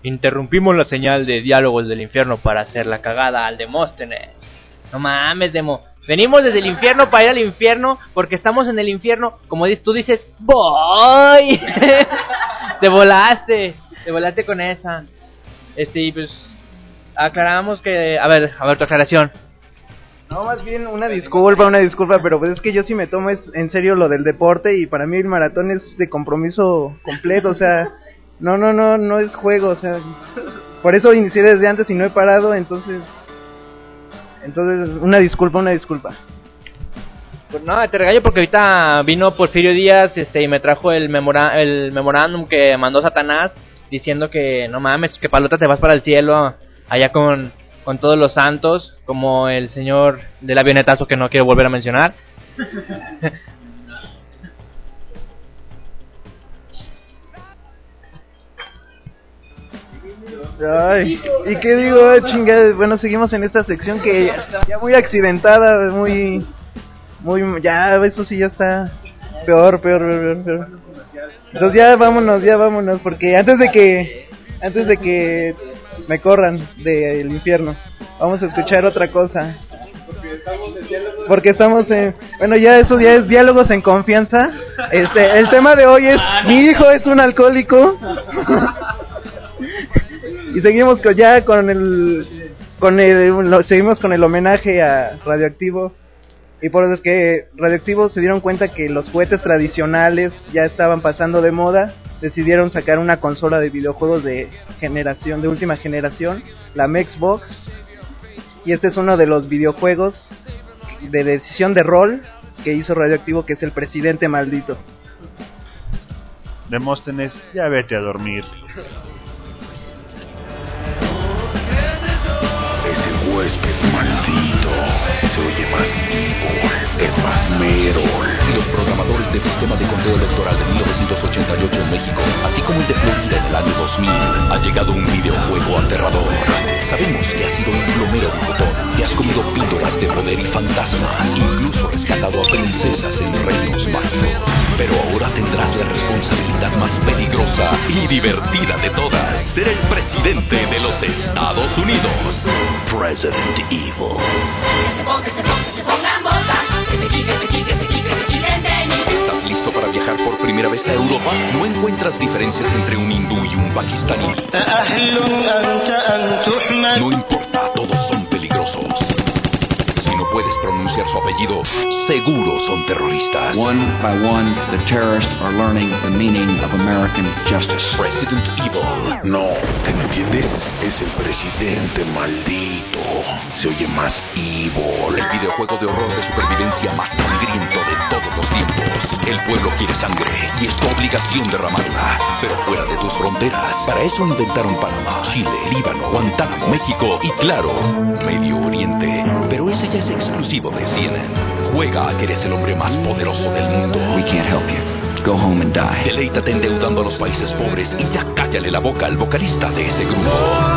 Interrumpimos la señal de Diálogos del Infierno para hacer la cagada al Demóstenes. No mames, Demo. Venimos desde el infierno para ir al infierno porque estamos en el infierno. Como tú dices, voy. Te volaste. Te volaste con esa. Este, y pues aclaramos que... A ver, a ver tu aclaración. No, más bien una disculpa, una disculpa, pero pues es que yo sí me tomo es en serio lo del deporte y para mí el maratón es de compromiso completo, o sea, no, no, no, no es juego, o sea, por eso inicié desde antes y no he parado, entonces, entonces una disculpa, una disculpa. Pues no, te regaño porque ahorita vino Porfirio Díaz, este, y me trajo el memora el memorándum que mandó Satanás diciendo que no mames, que palota te vas para el cielo allá con con todos los santos, como el señor del avionetazo que no quiero volver a mencionar. Ay, ¿y qué digo? Ay, chingada, bueno, seguimos en esta sección que ya muy accidentada, muy, muy, ya, eso sí ya está peor, peor, peor, peor. Entonces ya vámonos, ya vámonos, porque antes de que, antes de que me corran del infierno, vamos a escuchar otra cosa. Porque estamos en, bueno, ya eso ya es diálogos en confianza. Este, el tema de hoy es mi hijo es un alcohólico. Y seguimos con, ya con el con el lo, seguimos con el homenaje a Radioactivo. Y por eso es que Radioactivo se dieron cuenta que los juguetes tradicionales ya estaban pasando de moda. Decidieron sacar una consola de videojuegos de generación, de última generación, la Xbox. Y este es uno de los videojuegos de decisión de rol que hizo Radioactivo, que es el Presidente Maldito. Demóstenes, ya vete a dormir. Ese huésped maldito se oye más vivo, es más Merol. Los programadores del sistema de conteo electoral de mil novecientos ochenta y ocho en México, así como el de Florida en el año dos mil, ha llegado un videojuego aterrador. Sabemos que has sido un plomero de botón, que has comido píldoras de poder y fantasmas, incluso rescatado a princesas en reinos mágicos. Pero ahora tendrás la responsabilidad más peligrosa y divertida de todas: ser el presidente de los Estados Unidos. President Evil. ¿Estás listo para viajar por primera vez a Europa? ¿No encuentras diferencias entre un hindú y un pakistaní? No importa, todos son peligrosos. Si no puedes pronunciar su apellido, seguro son terroristas. One by one, the terrorists are learning the meaning of American justice. President Evil. No, ¿te me entiendes? Es el presidente maldito. Se oye más evil. El videojuego de horror de supervivencia más sangriento de todos los tiempos. El pueblo quiere sangre y es tu obligación derramarla, pero fuera de tus fronteras. Para eso inventaron Panamá, Chile, Líbano, Guantánamo, México y, claro, Medio Oriente. Pero ese ya es exclusivo de C N N. Juega a que eres el hombre más poderoso del mundo. We can't help you. Go home and die. Deleítate endeudando a los países pobres y ya cállale la boca al vocalista de ese grupo.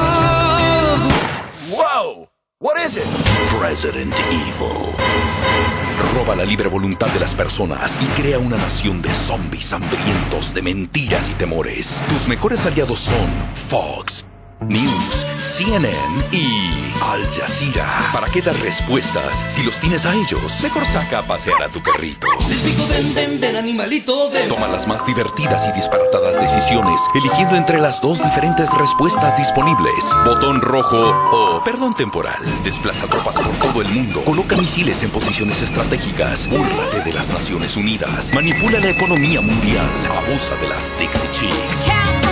Wow! What is it? President Evil. Roba la libre voluntad de las personas y crea una nación de zombies hambrientos de mentiras y temores. Tus mejores aliados son Fox News, C N N y Al Jazeera. ¿Para qué dar respuestas si los tienes a ellos? Mejor saca a pasear a tu perrito. Les digo ven, ven, ven, animalito, ven. Toma las más divertidas y disparatadas decisiones, eligiendo entre las dos diferentes respuestas disponibles: botón rojo o perdón temporal. Desplaza tropas por todo el mundo, coloca misiles en posiciones estratégicas, búrlate de las Naciones Unidas, manipula la economía mundial, abusa de las Dixie Chicks.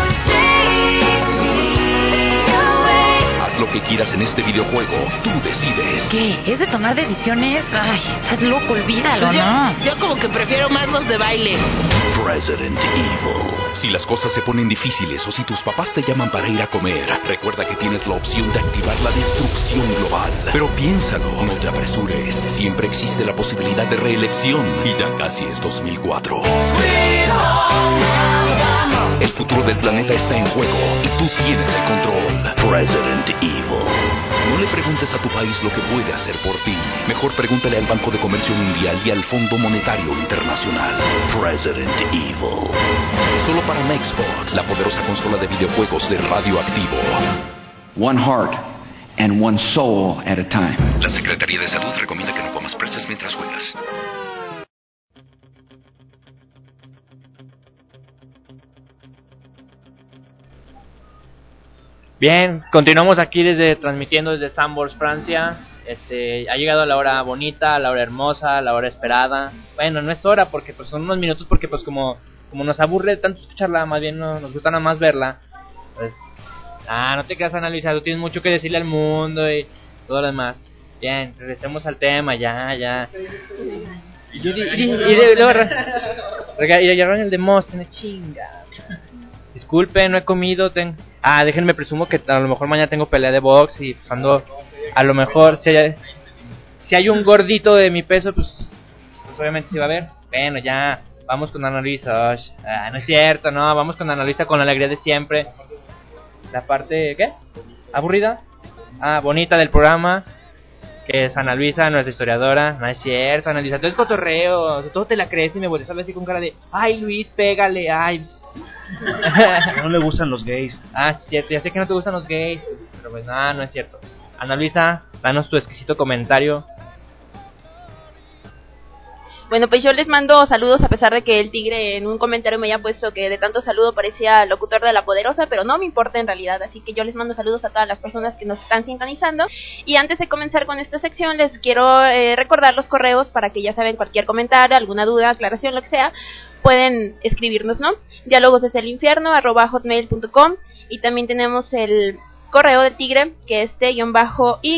Lo que quieras en este videojuego, tú decides. ¿Qué? ¿Es de tomar decisiones? Ay, estás loco, olvídalo, pues yo, ¿no? Yo como que prefiero más los de baile. President Evil. Si las cosas se ponen difíciles o si tus papás te llaman para ir a comer, recuerda que tienes la opción de activar la destrucción global. Pero piénsalo, no te apresures. Siempre existe la posibilidad de reelección y ya casi es dos mil cuatro. El futuro del planeta está en juego y tú tienes el control. President Evil. No le preguntes a tu país lo que puede hacer por ti. Mejor pregúntale al Banco de Comercio Mundial y al Fondo Monetario Internacional. President Evil. Solo para Xbox, la poderosa consola de videojuegos de Radioactivo. One heart and one soul at a time. La Secretaría de Salud recomienda que no comas presas mientras juegas. Bien, continuamos aquí desde transmitiendo desde Sambors, Francia. Este, ha llegado la hora bonita, la hora hermosa, la hora esperada. Bueno, no es hora porque pues son unos minutos porque pues como como nos aburre tanto escucharla, más bien no, nos gusta nada más verla. Pues, ah, no te quedas analizando, tienes mucho que decirle al mundo y todo lo demás. Bien, regresemos al tema, ya, ya. Y, y, y, y, y luego y agarraron el de Demóstenes, chinga. Disculpe, no he comido, ten... Ah, déjenme presumo que a lo mejor mañana tengo pelea de box y pues ando, a lo mejor si hay, si hay un gordito de mi peso, pues, pues obviamente sí va a haber. Bueno, ya, vamos con Ana Luisa. Ah, no es cierto, no, vamos con Ana Luisa con la alegría de siempre. La parte, ¿qué? ¿Aburrida? Ah, bonita del programa, que es Ana Luisa, nuestra historiadora. No es cierto, Ana Luisa, todo es cotorreo, todo te la crees y me volteas a ver así con cara de, ay Luis, pégale, ay... No le gustan los gays. Ah, cierto, ya sé que no te gustan los gays, pero pues nada, no, no es cierto. Ana Luisa, danos tu exquisito comentario. Bueno, pues yo les mando saludos a pesar de que el tigre en un comentario me haya puesto que de tanto saludo parecía locutor de La Poderosa, pero no me importa en realidad, así que yo les mando saludos a todas las personas que nos están sintonizando. Y antes de comenzar con esta sección les quiero eh, recordar los correos para que ya saben cualquier comentario, alguna duda, aclaración, lo que sea, pueden escribirnos, ¿no? Diálogos desde el infierno arroba hotmail punto com, y también tenemos el correo del tigre que es t i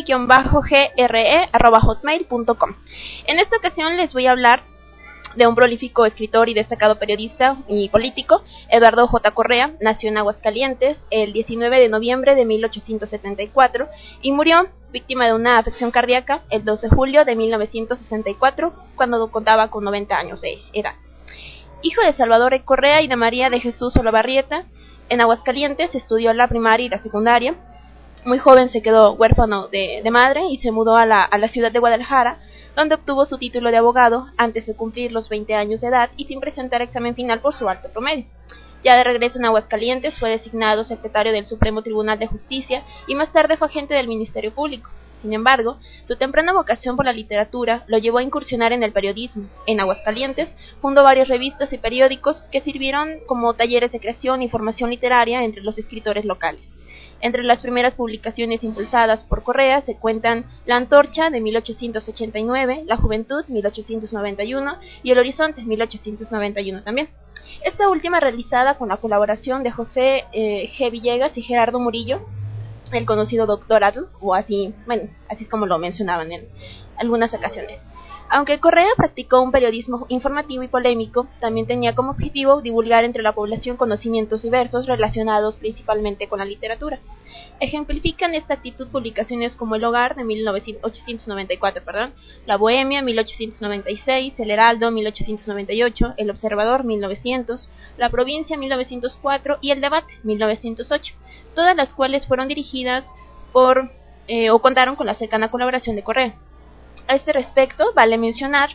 gre arroba hotmail punto com. En esta ocasión les voy a hablar de un prolífico escritor y destacado periodista y político, Eduardo J. Correa. Nació en Aguascalientes el diecinueve de noviembre de mil ochocientos setenta y cuatro y murió víctima de una afección cardíaca el dos de julio de mil novecientos sesenta y cuatro, cuando contaba con noventa años de edad. Hijo de Salvador E. Correa y de María de Jesús Olavarrieta, en Aguascalientes estudió la primaria y la secundaria. Muy joven se quedó huérfano de, de madre y se mudó a la, a la ciudad de Guadalajara, donde obtuvo su título de abogado antes de cumplir los veinte años de edad y sin presentar examen final por su alto promedio. Ya de regreso en Aguascalientes fue designado secretario del Supremo Tribunal de Justicia y más tarde fue agente del Ministerio Público. Sin embargo, su temprana vocación por la literatura lo llevó a incursionar en el periodismo. En Aguascalientes fundó varias revistas y periódicos que sirvieron como talleres de creación y formación literaria entre los escritores locales. Entre las primeras publicaciones impulsadas por Correa se cuentan La Antorcha de mil ochocientos ochenta y nueve, La Juventud mil ochocientos noventa y uno y El Horizonte mil ochocientos noventa y uno también. Esta última realizada con la colaboración de José eh, G. Villegas y Gerardo Murillo, el conocido Doctor Atl, o así, bueno, así es como lo mencionaban en algunas ocasiones. Aunque Correa practicó un periodismo informativo y polémico, también tenía como objetivo divulgar entre la población conocimientos diversos relacionados principalmente con la literatura. Ejemplifican esta actitud publicaciones como El Hogar de mil ochocientos noventa y cuatro, perdón, La Bohemia mil ochocientos noventa y seis, El Heraldo mil ochocientos noventa y ocho, El Observador mil novecientos, La Provincia mil novecientos cuatro y El Debate mil novecientos ocho, todas las cuales fueron dirigidas por eh, o contaron con la cercana colaboración de Correa. A este respecto, vale mencionar,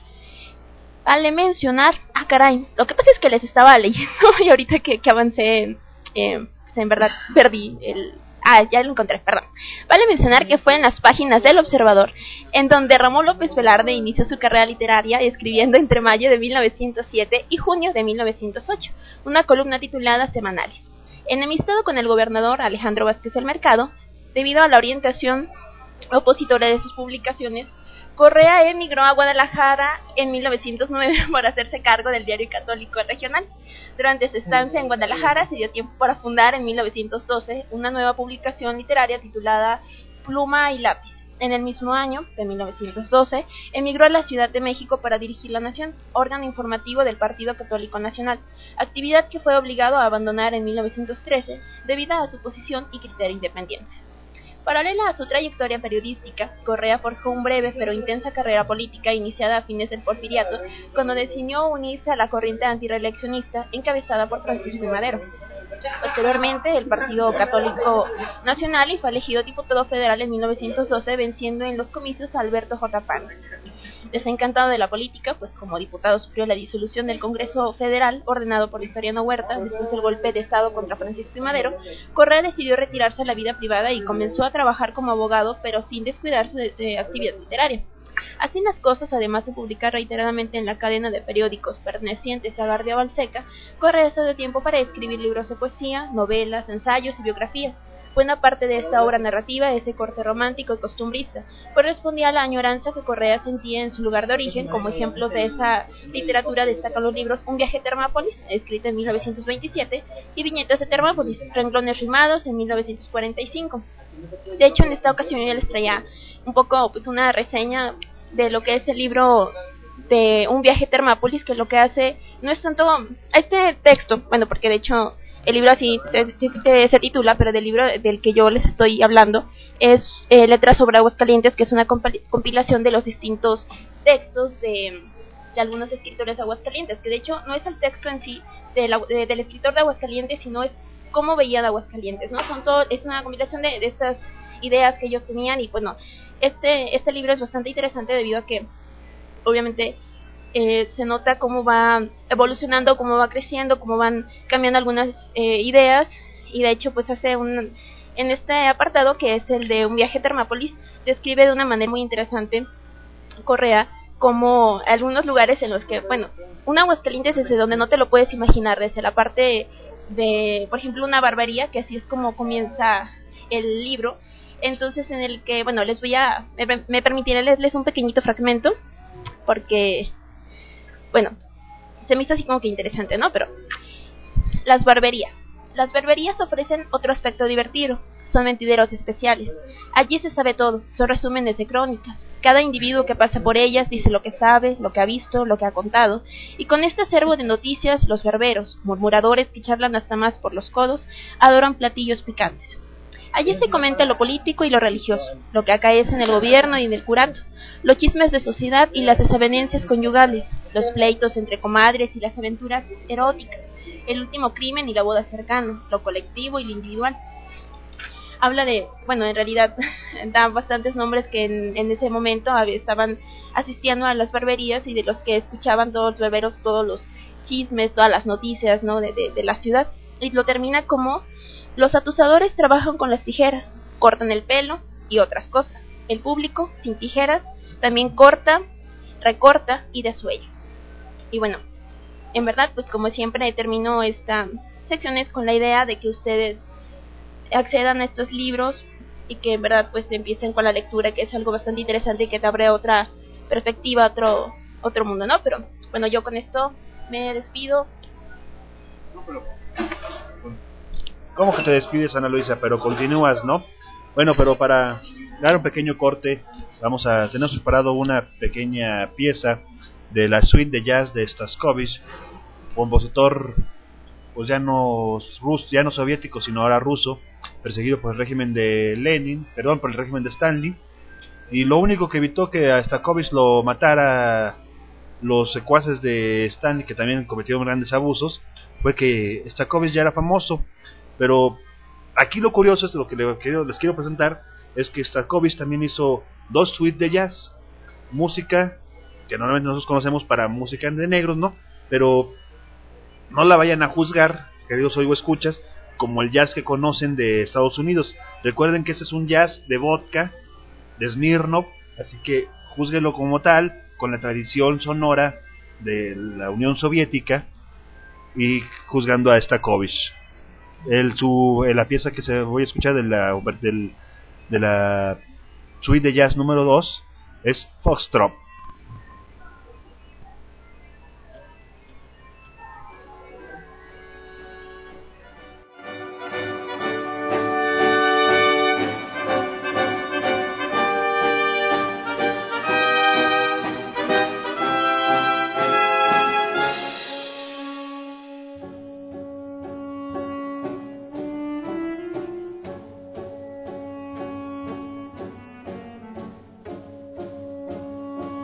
vale mencionar, ah caray, lo que pasa es que les estaba leyendo y ahorita que, que avancé, eh, en verdad perdí el, ah, ya lo encontré, perdón. Vale mencionar que fue en las páginas del Observador, en donde Ramón López Velarde inició su carrera literaria escribiendo entre mayo de mil novecientos siete y junio de mil novecientos ocho, una columna titulada Semanales. Enemistado con el gobernador Alejandro Vázquez del Mercado, debido a la orientación opositora de sus publicaciones, Correa emigró a Guadalajara en mil novecientos nueve para hacerse cargo del diario católico regional. Durante su estancia en Guadalajara se dio tiempo para fundar en mil novecientos doce una nueva publicación literaria titulada Pluma y Lápiz. En el mismo año, de mil novecientos doce, emigró a la Ciudad de México para dirigir La Nación, órgano informativo del Partido Católico Nacional, actividad que fue obligado a abandonar en mil novecientos trece debido a su posición y criterio independiente. Paralela a su trayectoria periodística, Correa forjó un breve pero intensa carrera política iniciada a fines del Porfiriato, cuando decidió unirse a la corriente antireeleccionista encabezada por Francisco I. Madero. posteriormente el Partido Católico Nacional y fue elegido diputado federal en mil novecientos doce, venciendo en los comicios a Alberto J. Pan. Desencantado de la política, pues como diputado sufrió la disolución del Congreso Federal ordenado por Victoriano Huerta después del golpe de Estado contra Francisco I. Madero, Correa decidió retirarse a la vida privada y comenzó a trabajar como abogado, pero sin descuidar su de, de actividad literaria. Así las cosas, además de publicar reiteradamente en la cadena de periódicos pertenecientes a Guardia Balseca, Correa se dio tiempo para escribir libros de poesía, novelas, ensayos y biografías. Buena parte de esta obra narrativa, ese corte romántico y costumbrista, correspondía a la añoranza que Correa sentía en su lugar de origen. Como ejemplos de esa literatura destacan los libros Un viaje a Termápolis, escrito en mil novecientos veintisiete, y Viñetas de Termápolis, Renglones rimados, en mil novecientos cuarenta y cinco. De hecho, en esta ocasión yo les traía un poco pues una reseña de lo que es el libro de Un viaje a Termápolis, que lo que hace no es tanto este texto, bueno, porque de hecho el libro así se, se, se titula, pero del libro del que yo les estoy hablando es eh, Letras sobre Aguascalientes, que es una compilación de los distintos textos de, de algunos escritores aguascalientes, que de hecho no es el texto en sí de la, de, del escritor de Aguascalientes, sino es cómo veían Aguascalientes, ¿no? Son todo, es una compilación de, de estas ideas que ellos tenían. Y bueno, este, este libro es bastante interesante debido a que obviamente Eh, se nota cómo va evolucionando, cómo va creciendo, cómo van cambiando algunas eh, ideas. Y de hecho pues hace un, en este apartado, que es el de Un viaje a Termápolis, describe de una manera muy interesante Correa como algunos lugares en los que, bueno, un Aguascalientes desde donde no te lo puedes imaginar, desde la parte de, por ejemplo, una barbería, que así es como comienza el libro. Entonces, en el que, bueno, les voy a, me, me permitiré leerles un pequeñito fragmento, porque bueno, se me hizo así como que interesante, ¿no? Pero las barberías. Las barberías ofrecen otro aspecto divertido. Son mentideros especiales. Allí se sabe todo. Son resúmenes de crónicas. Cada individuo que pasa por ellas dice lo que sabe, lo que ha visto, lo que ha contado. Y con este acervo de noticias, los barberos, murmuradores que charlan hasta más por los codos, adoran platillos picantes. Allí se comenta lo político y lo religioso, lo que acaece en el gobierno y en el curato, los chismes de sociedad y las desavenencias conyugales, los pleitos entre comadres y las aventuras eróticas, el último crimen y la boda cercana, lo colectivo y lo individual. Habla de, bueno, en realidad da bastantes nombres que en, en ese momento estaban asistiendo a las barberías y de los que escuchaban todos los barberos, todos los chismes, todas las noticias, ¿no? de, de, de la ciudad. Y lo termina como: los atusadores trabajan con las tijeras, cortan el pelo y otras cosas. El público, sin tijeras, también corta, recorta y desuella. Y bueno, en verdad, pues como siempre termino esta sección es con la idea de que ustedes accedan a estos libros y que en verdad pues empiecen con la lectura, que es algo bastante interesante y que te abre otra perspectiva, otro otro mundo, ¿no? Pero bueno, yo con esto me despido. ¿Cómo que te despides, Ana Luisa? Pero continúas, ¿no? Bueno, pero para dar un pequeño corte, vamos a tener preparado una pequeña pieza de la suite de jazz de Stakovich, compositor pues ya no ruso, ya no soviético, sino ahora ruso, perseguido por el régimen de Lenin, perdón, por el régimen de Stalin, y lo único que evitó que a Stakovich lo matara los secuaces de Stalin, que también cometieron grandes abusos, fue que Stakovich ya era famoso. Pero aquí lo curioso es lo que les quiero, les quiero presentar, es que Stakovich también hizo dos suites de jazz, música que normalmente nosotros conocemos para música de negros, ¿no? Pero no la vayan a juzgar, queridos oigo escuchas, como el jazz que conocen de Estados Unidos. Recuerden que este es un jazz de vodka, de Smirnoff, así que júzguenlo como tal, con la tradición sonora de la Unión Soviética y juzgando a Stakovich. El, su, la pieza que se voy a escuchar de la, del, de la suite de jazz número dos es Foxtrot. Thank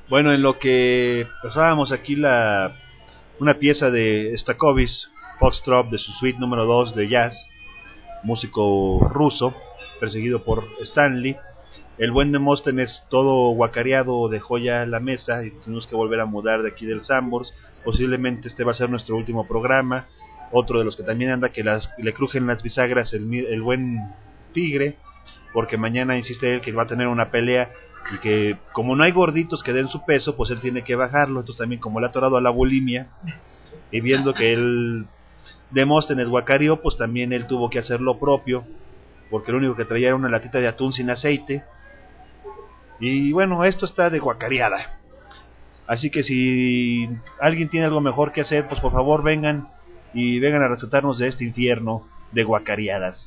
Bueno, en lo que pasábamos aquí la una pieza de Stakovich, Foxtrot, de su suite número dos de jazz, músico ruso, perseguido por Stanley. El buen Demóstenes, todo guacareado, dejó ya la mesa y tenemos que volver a mudar de aquí del Sambors. Posiblemente este va a ser nuestro último programa. Otro de los que también anda que las, le crujen las bisagras el, el buen Tigre, porque mañana insiste él que va a tener una pelea y que como no hay gorditos que den su peso, pues él tiene que bajarlo. Entonces también como le ha atorado a la bulimia y viendo que él Demóstenes guacareó, pues también él tuvo que hacer lo propio, porque lo único que traía era una latita de atún sin aceite. Y bueno, esto está de guacareada. Así que si alguien tiene algo mejor que hacer, pues por favor vengan y vengan a rescatarnos de este infierno de guacareadas.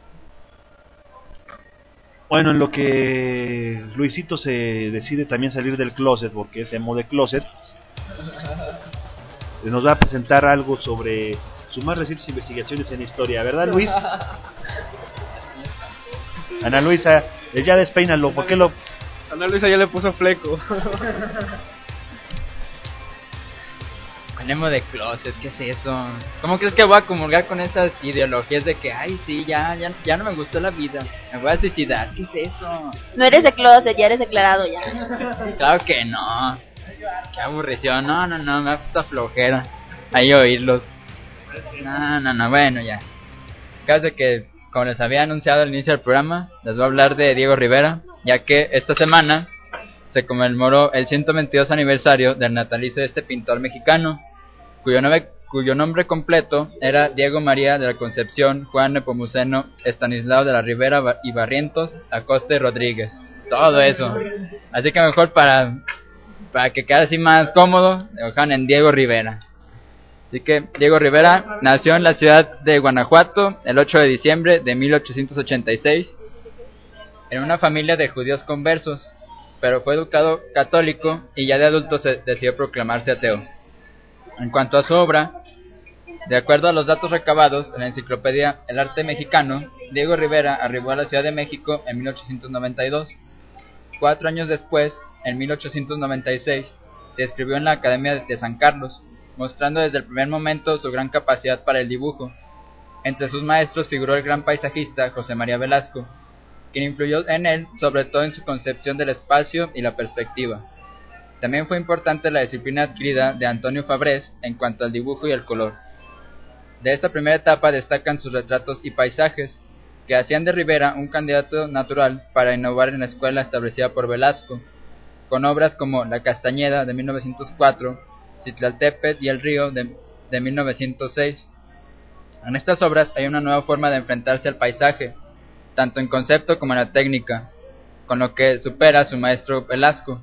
Bueno, en lo que Luisito se decide también salir del closet, porque es emo de closet, nos va a presentar algo sobre sus más recientes investigaciones en historia, ¿verdad, Luis? Ana Luisa, ya despeínalo, ¿por qué lo...? Ana Luisa ya le puso fleco. Con emo de closet, ¿qué es eso? ¿Cómo crees que voy a comulgar con esas ideologías de que, ay, sí, ya, ya, ya no me gustó la vida, me voy a suicidar? ¿Qué es eso? No eres de closet, ya eres declarado ya. Claro que no. Qué aburrición, no, no, no, me da puta flojera ahí oírlos. No, no, no, bueno, ya. Caso de que, como les había anunciado al inicio del programa, les voy a hablar de Diego Rivera, ya que esta semana se conmemoró el ciento veintidós aniversario del natalicio de este pintor mexicano, cuyo nombre, cuyo nombre completo era Diego María de la Concepción Juan Nepomuceno Estanislao de la Rivera y Barrientos Acosta y Rodríguez. Todo eso. Así que mejor para, para que quede así más cómodo, dejan en Diego Rivera. Así que Diego Rivera nació en la ciudad de Guanajuato el ocho de diciembre de mil ochocientos ochenta y seis en una familia de judíos conversos, pero fue educado católico y ya de adulto se decidió proclamarse ateo. En cuanto a su obra, de acuerdo a los datos recabados en la enciclopedia El Arte Mexicano, Diego Rivera arribó a la Ciudad de México en mil ochocientos noventa y dos. Cuatro años después, en mil ochocientos noventa y seis, se inscribió en la Academia de San Carlos, mostrando desde el primer momento su gran capacidad para el dibujo. Entre sus maestros figuró el gran paisajista José María Velasco, quien influyó en él sobre todo en su concepción del espacio y la perspectiva. También fue importante la disciplina adquirida de Antonio Fabrés en cuanto al dibujo y el color. De esta primera etapa destacan sus retratos y paisajes, que hacían de Rivera un candidato natural para innovar en la escuela establecida por Velasco, con obras como La Castañeda de mil novecientos cuatro, Citlaltépetl y El Río de, de mil novecientos seis. En estas obras hay una nueva forma de enfrentarse al paisaje, tanto en concepto como en la técnica, con lo que supera a su maestro Velasco.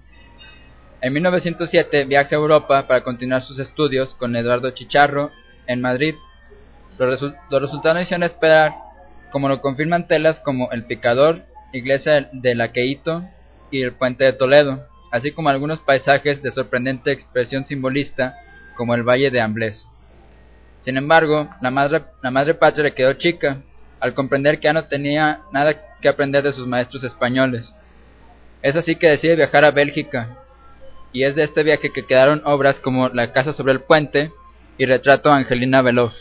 En mil novecientos siete viaja a Europa para continuar sus estudios con Eduardo Chicharro en Madrid. Los, resu los resultados no hicieron esperar, como lo confirman telas como El Picador, Iglesia de Laqueito y el Puente de Toledo, así como algunos paisajes de sorprendente expresión simbolista como el Valle de Amblés. Sin embargo, la madre, la madre patria le quedó chica, al comprender que ya no tenía nada que aprender de sus maestros españoles. Es así que decide viajar a Bélgica, y es de este viaje que quedaron obras como La Casa sobre el Puente y Retrato a Angelina Beloff.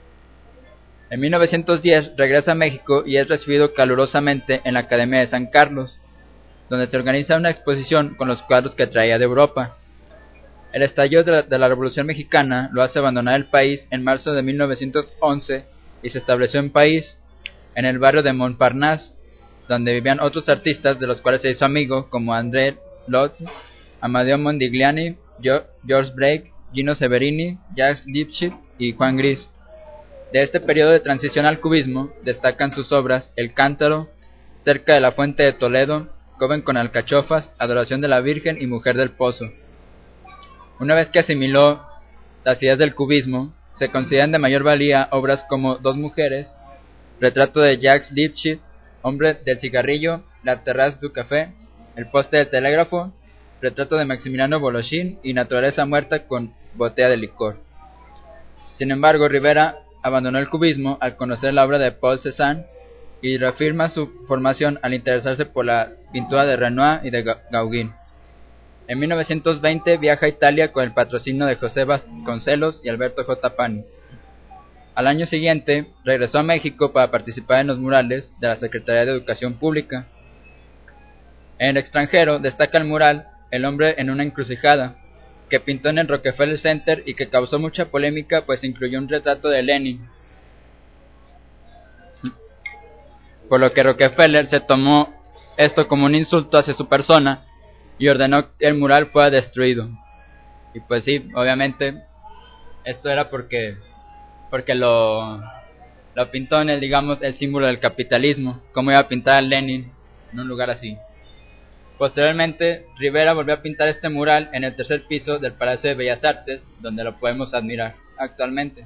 En mil novecientos diez regresa a México y es recibido calurosamente en la Academia de San Carlos, donde se organiza una exposición con los cuadros que traía de Europa. El estallido de la, de la Revolución Mexicana lo hace abandonar el país en marzo de mil novecientos once y se estableció en París, en el barrio de Montparnasse, donde vivían otros artistas de los cuales se hizo amigo, como André Lot, Amadeo Modigliani, George Braque, Gino Severini, Jacques Lipchitz y Juan Gris. De este periodo de transición al cubismo destacan sus obras El Cántaro, Cerca de la Fuente de Toledo, Joven con alcachofas, Adoración de la Virgen y Mujer del Pozo. Una vez que asimiló las ideas del cubismo, se consideran de mayor valía obras como Dos Mujeres, Retrato de Jacques Lipchitz, Hombre del Cigarrillo, La Terrasse du Café, El Poste del Telégrafo, Retrato de Maximiliano Voloshin y Naturaleza Muerta con Botella de Licor. Sin embargo, Rivera abandonó el cubismo al conocer la obra de Paul Cézanne y reafirma su formación al interesarse por la pintura de Renoir y de Gauguin. En mil novecientos veinte viaja a Italia con el patrocinio de José Vasconcelos y Alberto J. Pani. Al año siguiente regresó a México para participar en los murales de la Secretaría de Educación Pública. En el extranjero destaca el mural El hombre en una encrucijada, que pintó en el Rockefeller Center y que causó mucha polémica, pues incluyó un retrato de Lenin. Por lo que Rockefeller se tomó esto como un insulto hacia su persona y ordenó que el mural fuera destruido. Y pues sí, obviamente esto era porque porque lo lo pintó en el, digamos, el símbolo del capitalismo. ¿Cómo iba a pintar a Lenin en un lugar así? Posteriormente, Rivera volvió a pintar este mural en el tercer piso del Palacio de Bellas Artes, donde lo podemos admirar actualmente.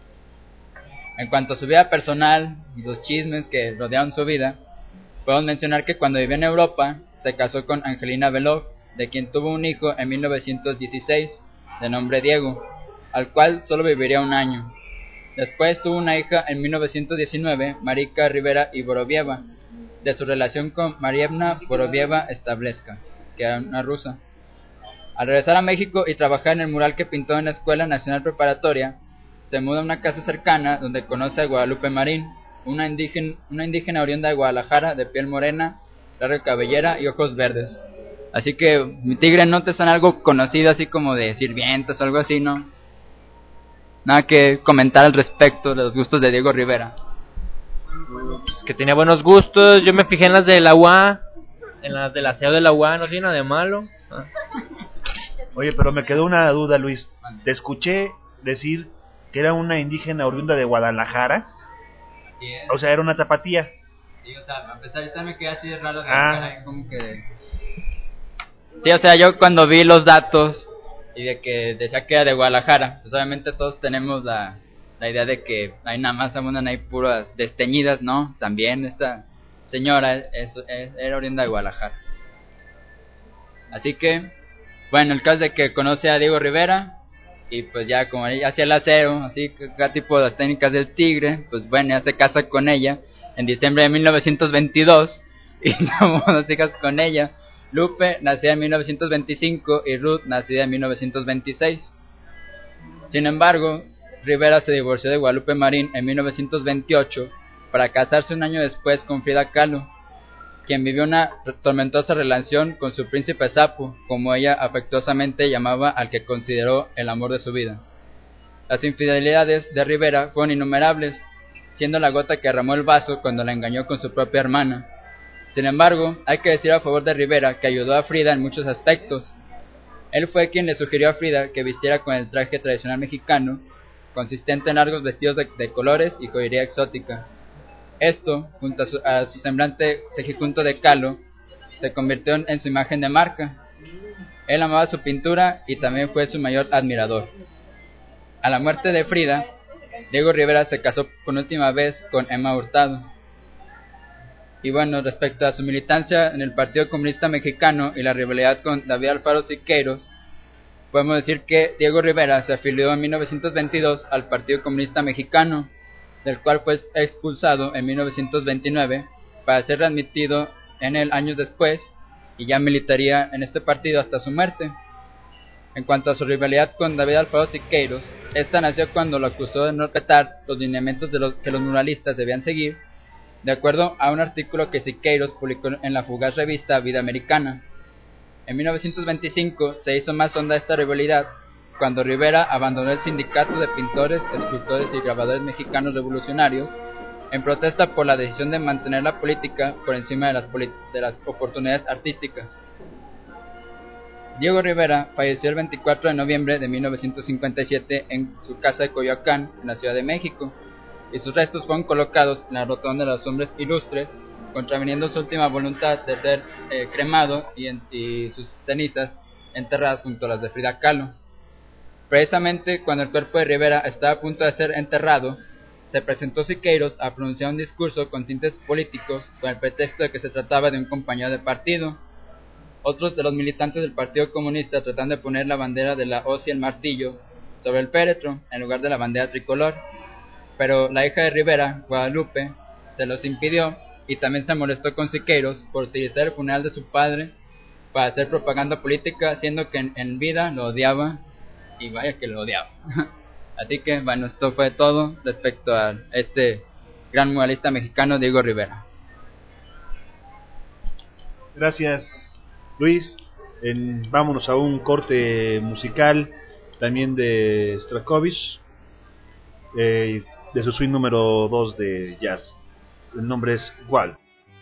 En cuanto a su vida personal y los chismes que rodearon su vida, podemos mencionar que cuando vivió en Europa, se casó con Angelina Belov, de quien tuvo un hijo en mil novecientos dieciséis, de nombre Diego, al cual solo viviría un año. Después tuvo una hija en mil novecientos diecinueve, Marika Rivera y Borovieva, de su relación con Marievna Borovieva Stavleska, que era una rusa. Al regresar a México y trabajar en el mural que pintó en la Escuela Nacional Preparatoria, se muda a una casa cercana donde conoce a Guadalupe Marín, una indígena, una indígena oriunda de Guadalajara, de piel morena, larga cabellera y ojos verdes. Así que, mi tigre, ¿no te suena algo conocido así como de sirvientas o algo así, no? Nada que comentar al respecto de los gustos de Diego Rivera. Pues que tenía buenos gustos. Yo me fijé en las de la U A, en las del aseo de la U A, no tiene nada de malo. Ah. Oye, pero me quedó una duda, Luis. Te escuché decir que era una indígena oriunda de Guadalajara. Sí, o sea, era una tapatía. Sí, o sea, a pesar de estar me quedé así de raro de ah. cara, como que... Sí, o sea, yo cuando vi los datos y de que decía que era de Guadalajara, pues obviamente todos tenemos la, la idea de que ahí nada más abundan ahí puras desteñidas, ¿no? También esta señora es, es, era oriunda de Guadalajara. Así que, bueno, el caso de que conoce a Diego Rivera y pues ya como ella hacía el aseo, así que cada tipo de las técnicas del tigre, pues bueno, ya se casa con ella en diciembre de mil novecientos veintidós y tuvo dos hijas con ella. Lupe, nacida en mil novecientos veinticinco, y Ruth, nacida en mil novecientos veintiséis. Sin embargo, Rivera se divorció de Guadalupe Marín en mil novecientos veintiocho para casarse un año después con Frida Kahlo, quien vivió una tormentosa relación con su príncipe sapo, como ella afectuosamente llamaba al que consideró el amor de su vida. Las infidelidades de Rivera fueron innumerables, siendo la gota que derramó el vaso cuando la engañó con su propia hermana. Sin embargo, hay que decir a favor de Rivera que ayudó a Frida en muchos aspectos. Él fue quien le sugirió a Frida que vistiera con el traje tradicional mexicano, consistente en largos vestidos de, de colores y joyería exótica. Esto, junto a su, a su semblante cejijunto de Kahlo, se convirtió en, en su imagen de marca. Él amaba su pintura y también fue su mayor admirador. A la muerte de Frida, Diego Rivera se casó por última vez con Emma Hurtado. Y bueno, respecto a su militancia en el Partido Comunista Mexicano y la rivalidad con David Alfaro Siqueiros, podemos decir que Diego Rivera se afilió en mil novecientos veintidós al Partido Comunista Mexicano, del cual fue expulsado en mil novecientos veintinueve para ser readmitido en él años después, y ya militaría en este partido hasta su muerte. En cuanto a su rivalidad con David Alfaro Siqueiros, esta nació cuando lo acusó de no respetar los lineamientos de los que los muralistas debían seguir, de acuerdo a un artículo que Siqueiros publicó en la fugaz revista Vida Americana. En mil novecientos veinticinco se hizo más honda esta rivalidad cuando Rivera abandonó el sindicato de pintores, escultores y grabadores mexicanos revolucionarios en protesta por la decisión de mantener la política por encima de las, de las oportunidades artísticas. Diego Rivera falleció el veinticuatro de noviembre de mil novecientos cincuenta y siete en su casa de Coyoacán, en la Ciudad de México, y sus restos fueron colocados en la rotonda de los hombres ilustres, contraviniendo su última voluntad de ser eh, cremado y, en, y sus cenizas enterradas junto a las de Frida Kahlo. Precisamente cuando el cuerpo de Rivera estaba a punto de ser enterrado, se presentó Siqueiros a pronunciar un discurso con tintes políticos con el pretexto de que se trataba de un compañero de partido. Otros de los militantes del Partido Comunista tratan de poner la bandera de la hoz y el martillo sobre el féretro en lugar de la bandera tricolor, pero la hija de Rivera, Guadalupe, se los impidió y también se molestó con Siqueiros por utilizar el funeral de su padre para hacer propaganda política, siendo que en, en vida lo odiaba, y vaya que lo odiaba. Así que bueno, esto fue todo respecto a este gran muralista mexicano Diego Rivera. Gracias, Luis. En, vámonos a un corte musical también de Strakovich, eh, de su suite número dos de jazz. El nombre es Wal.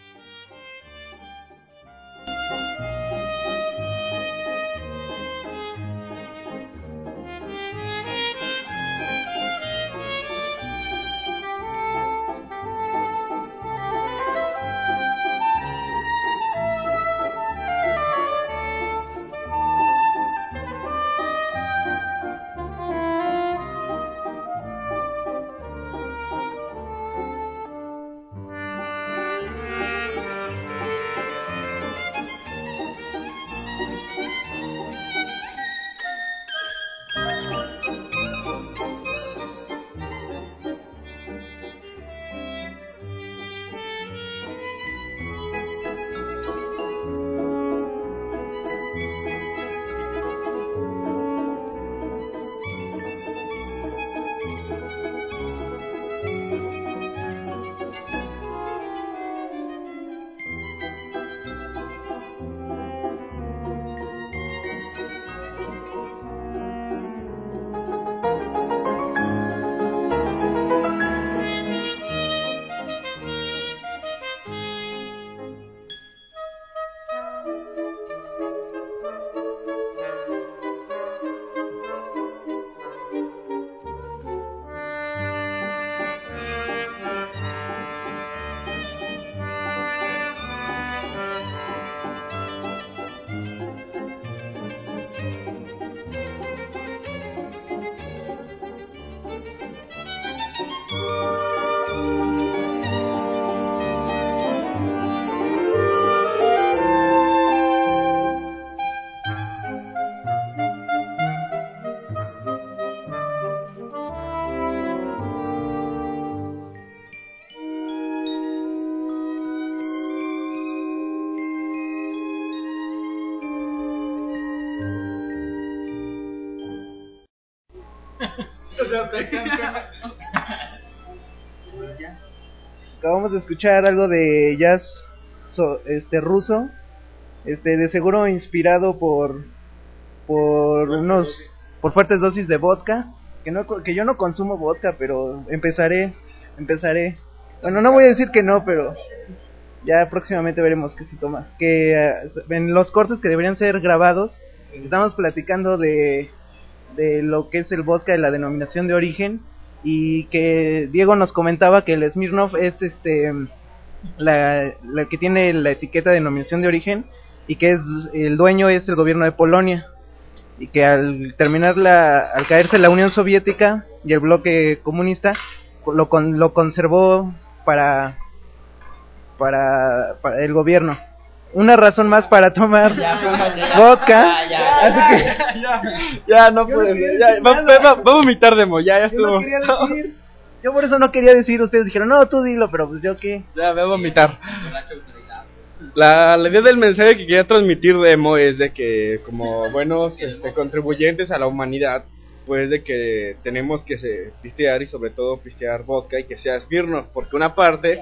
Acabamos de escuchar algo de jazz so, este ruso, este de seguro inspirado por por unos por fuertes dosis de vodka, que no que yo no consumo vodka, pero empezaré empezaré. Bueno, no voy a decir que no, pero ya próximamente veremos que se toma. Que uh, en los cortes que deberían ser grabados estamos platicando de de lo que es el vodka, de la denominación de origen, y que Diego nos comentaba que el Smirnoff es este la, la que tiene la etiqueta de denominación de origen, y que es el dueño es el gobierno de Polonia, y que al terminar la al caerse la Unión Soviética y el bloque comunista lo con, lo conservó para para para el gobierno. Una razón más para tomar ya, vodka. Ya, ya, así que ya, ya no puede ser. Ya, va, va, va a vomitar Demo, ya, ya estuvo. Yo no quería decir. Yo por eso no quería decir. Ustedes dijeron, no, tú dilo, pero pues yo qué. Ya, voy a vomitar. La, la idea del mensaje que quería transmitir Demo es de que, como buenos este, contribuyentes a la humanidad, pues de que tenemos que se, pistear, y sobre todo pistear vodka, y que sea Smirnoff, porque una parte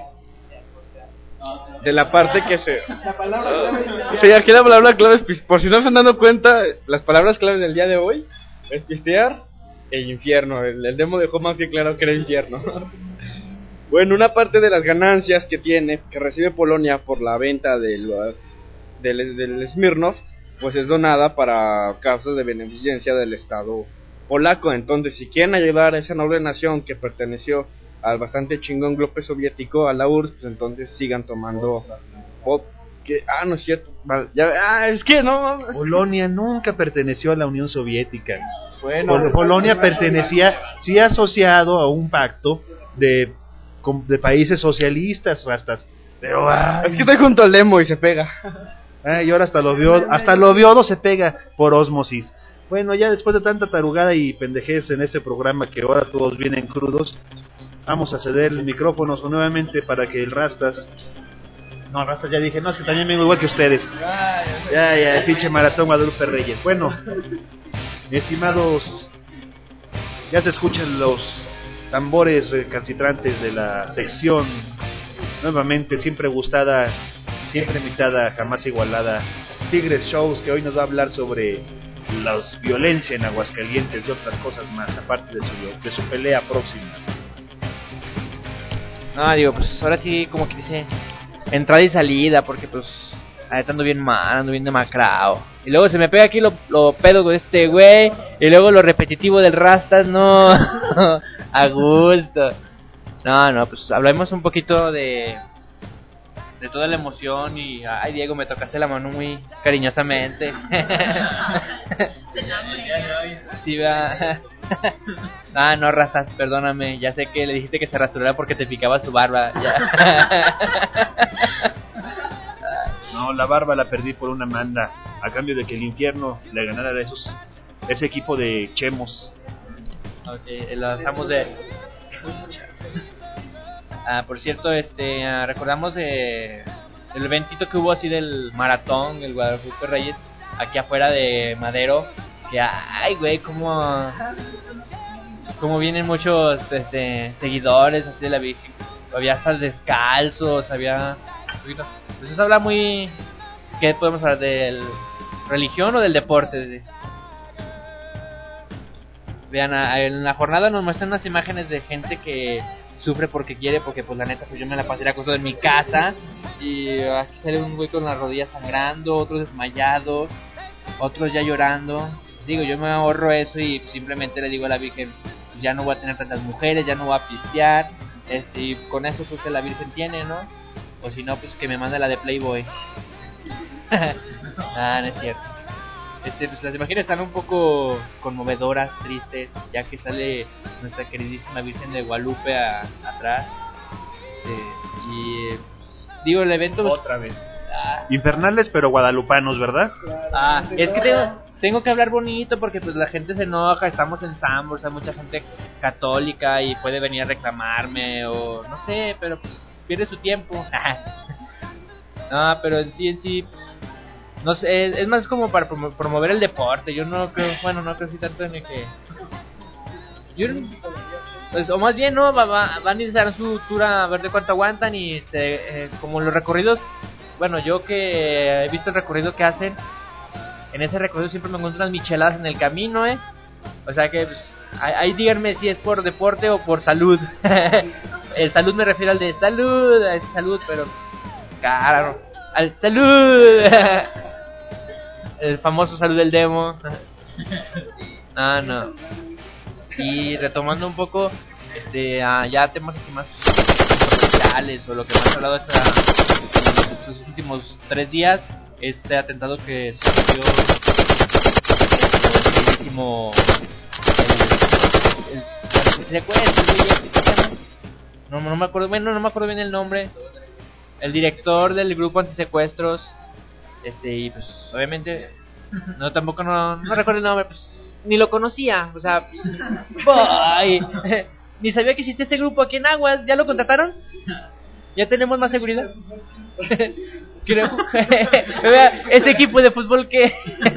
de la parte que se la palabra clave uh, sí, aquí la palabra clave es, por si no se han dado cuenta, las palabras claves del día de hoy es pistear e infierno. El, el Demo dejó más que claro que era infierno. Bueno, una parte de las ganancias que tiene, que recibe Polonia por la venta del, del, del Smirnoff, pues es donada para causas de beneficencia del Estado polaco. Entonces, si quieren ayudar a esa noble nación que perteneció al bastante chingón bloque soviético, a la U R S S, pues entonces sigan tomando pop. Que, ah, no es cierto. Vale, ya, ah, es que no. Polonia nunca perteneció a la Unión Soviética. Bueno, Pol- Polonia pertenecía, sí, asociado a un pacto de, de países socialistas, rastas. Pero ay, es que estoy junto al Demo y se pega. Ay, y ahora hasta lo vio, hasta lo viodo se pega por ósmosis. Bueno, ya después de tanta tarugada y pendejez en este programa, que ahora todos vienen crudos, vamos a ceder el micrófono nuevamente para que el Rastas No, Rastas ya dije, no, es que también vengo igual que ustedes. Ya, ya, pinche maratón Guadalupe Reyes. Bueno, estimados, ya se escuchan los tambores recalcitrantes de la sección, nuevamente siempre gustada, siempre imitada, jamás igualada, Tigres Shows, que hoy nos va a hablar sobre la violencia en Aguascalientes y otras cosas más, aparte de su, de su pelea próxima. No, digo, pues ahora sí, como que dice, entrada y salida, porque pues ahorita ando bien mal, ando bien demacrado. Y luego se me pega aquí lo, lo pedo con este güey, y luego lo repetitivo del Rastas, no, a gusto. No, no, pues hablemos un poquito de de toda la emoción y, ay Diego, me tocaste la mano muy cariñosamente. Sí, va. Ah, no, Rastas, perdóname, ya sé que le dijiste que se rasurara porque te picaba su barba. Ya. No, la barba la perdí por una manda, a cambio de que el infierno le ganara a esos, ese equipo de chemos. Ok, lo dejamos de... Ah, por cierto, este, uh, recordamos eh, el eventito que hubo así del maratón, el Guadalupe Reyes, aquí afuera de Madero, que ay, güey, como como vienen muchos este, seguidores así de la Virgen, había hasta descalzos, había, pues eso habla muy, ¿qué podemos hablar? ¿Del religión o del deporte? Vean, en la jornada nos muestran unas imágenes de gente que sufre porque quiere, porque pues la neta pues yo me la pasé acostado en mi casa y aquí sale un güey con las rodillas sangrando, otros desmayados, otros ya llorando. Digo, yo me ahorro eso y simplemente le digo a la Virgen, ya no voy a tener tantas mujeres, ya no voy a pistear, este, y con eso pues que la Virgen tiene, ¿no? O si no, pues que me manda la de Playboy. Ah, no es cierto. Este, pues las imágenes están un poco conmovedoras, tristes, ya que sale nuestra queridísima Virgen de Guadalupe a, atrás. Eh, y eh, digo, el evento pues, otra vez. Ah, infernales pero guadalupanos, ¿verdad? Ah, es que tengo, tengo que hablar bonito porque pues la gente se enoja, estamos en Sambors, hay mucha gente católica y puede venir a reclamarme o no sé, pero pues pierde su tiempo. No, pero en sí, en sí, no sé, es, es más como para promo- promover el deporte. Yo no creo, bueno, no creo si tanto en el que yo, pues, o más bien no, va, va, van a iniciar su tour a ver de cuánto aguantan y este, eh, como los recorridos, bueno, yo que he visto el recorrido que hacen, en ese recorrido siempre me encuentro unas micheladas en el camino, eh, o sea que pues, ahí díganme si es por deporte o por salud. El salud me refiero al de salud, a ese salud, pero claro, al salud. El famoso salud del demo. Ah, no. Y retomando un poco, este, ah, ya temas así más sociales o lo que más he hablado esta, estos últimos tres días, este atentado que sucedió, el último, el, el, el secuestro, no, no me acuerdo, bueno, no me acuerdo bien el nombre, el director del grupo antisecuestros, este, y pues obviamente no, tampoco no, no recuerdo el nombre, pues ni lo conocía, o sea, boy, ni sabía que existía ese grupo aquí en Aguas. ¿Ya lo contrataron? ¿Ya tenemos más seguridad? Creo. Ese equipo de fútbol que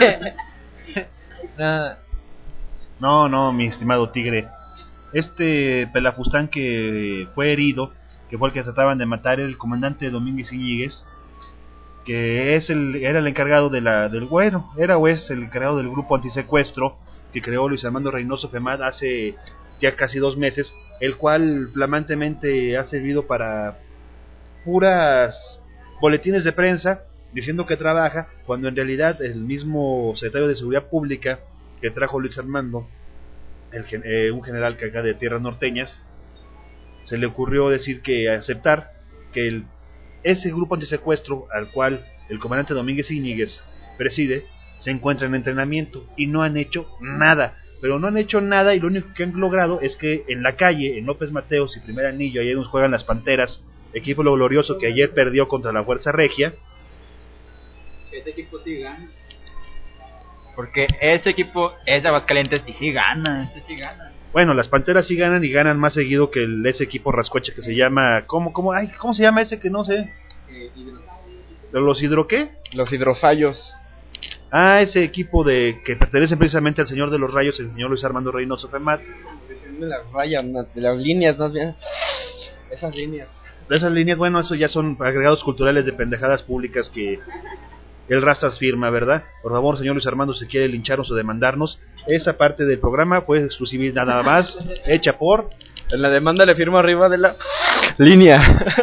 no. no, no, mi estimado Tigre, este pelafustán que fue herido, que fue el que trataban de matar, el comandante Domínguez Iñiguez, que es el era el encargado de la del bueno, era o es el encargado del grupo antisecuestro que creó Luis Armando Reynoso Femad hace ya casi dos meses, el cual flamantemente ha servido para puras boletines de prensa diciendo que trabaja, cuando en realidad el mismo secretario de Seguridad Pública que trajo Luis Armando, el, eh, un general que acá de tierras norteñas, se le ocurrió decir que aceptar que el ese grupo antisecuestro al cual el comandante Domínguez Iñiguez preside se encuentra en entrenamiento y no han hecho nada, pero no han hecho nada y lo único que han logrado es que en la calle, en López Mateos y Primer Anillo, ahí donde juegan las Panteras, equipo lo glorioso que ayer perdió contra la Fuerza Regia. Ese equipo sí gana. Porque ese equipo es de Aguascalientes y sí gana, ese sí gana. Bueno, las Panteras sí ganan y ganan más seguido que el, ese equipo rascueche que se llama, ¿cómo, cómo, ay, cómo se llama ese que no sé? ¿De los hidro qué? Los hidrofallos. Ah, ese equipo de que pertenece precisamente al señor de los rayos, el señor Luis Armando Reynoso Femat. De las rayas, de las líneas más bien. Esas líneas. De esas líneas, bueno, eso ya son agregados culturales de pendejadas públicas que el Rastas firma, ¿verdad? Por favor, señor Luis Armando, si quiere lincharnos o demandarnos, esa parte del programa fue exclusividad nada más, hecha por... En la demanda le firmo arriba de la línea.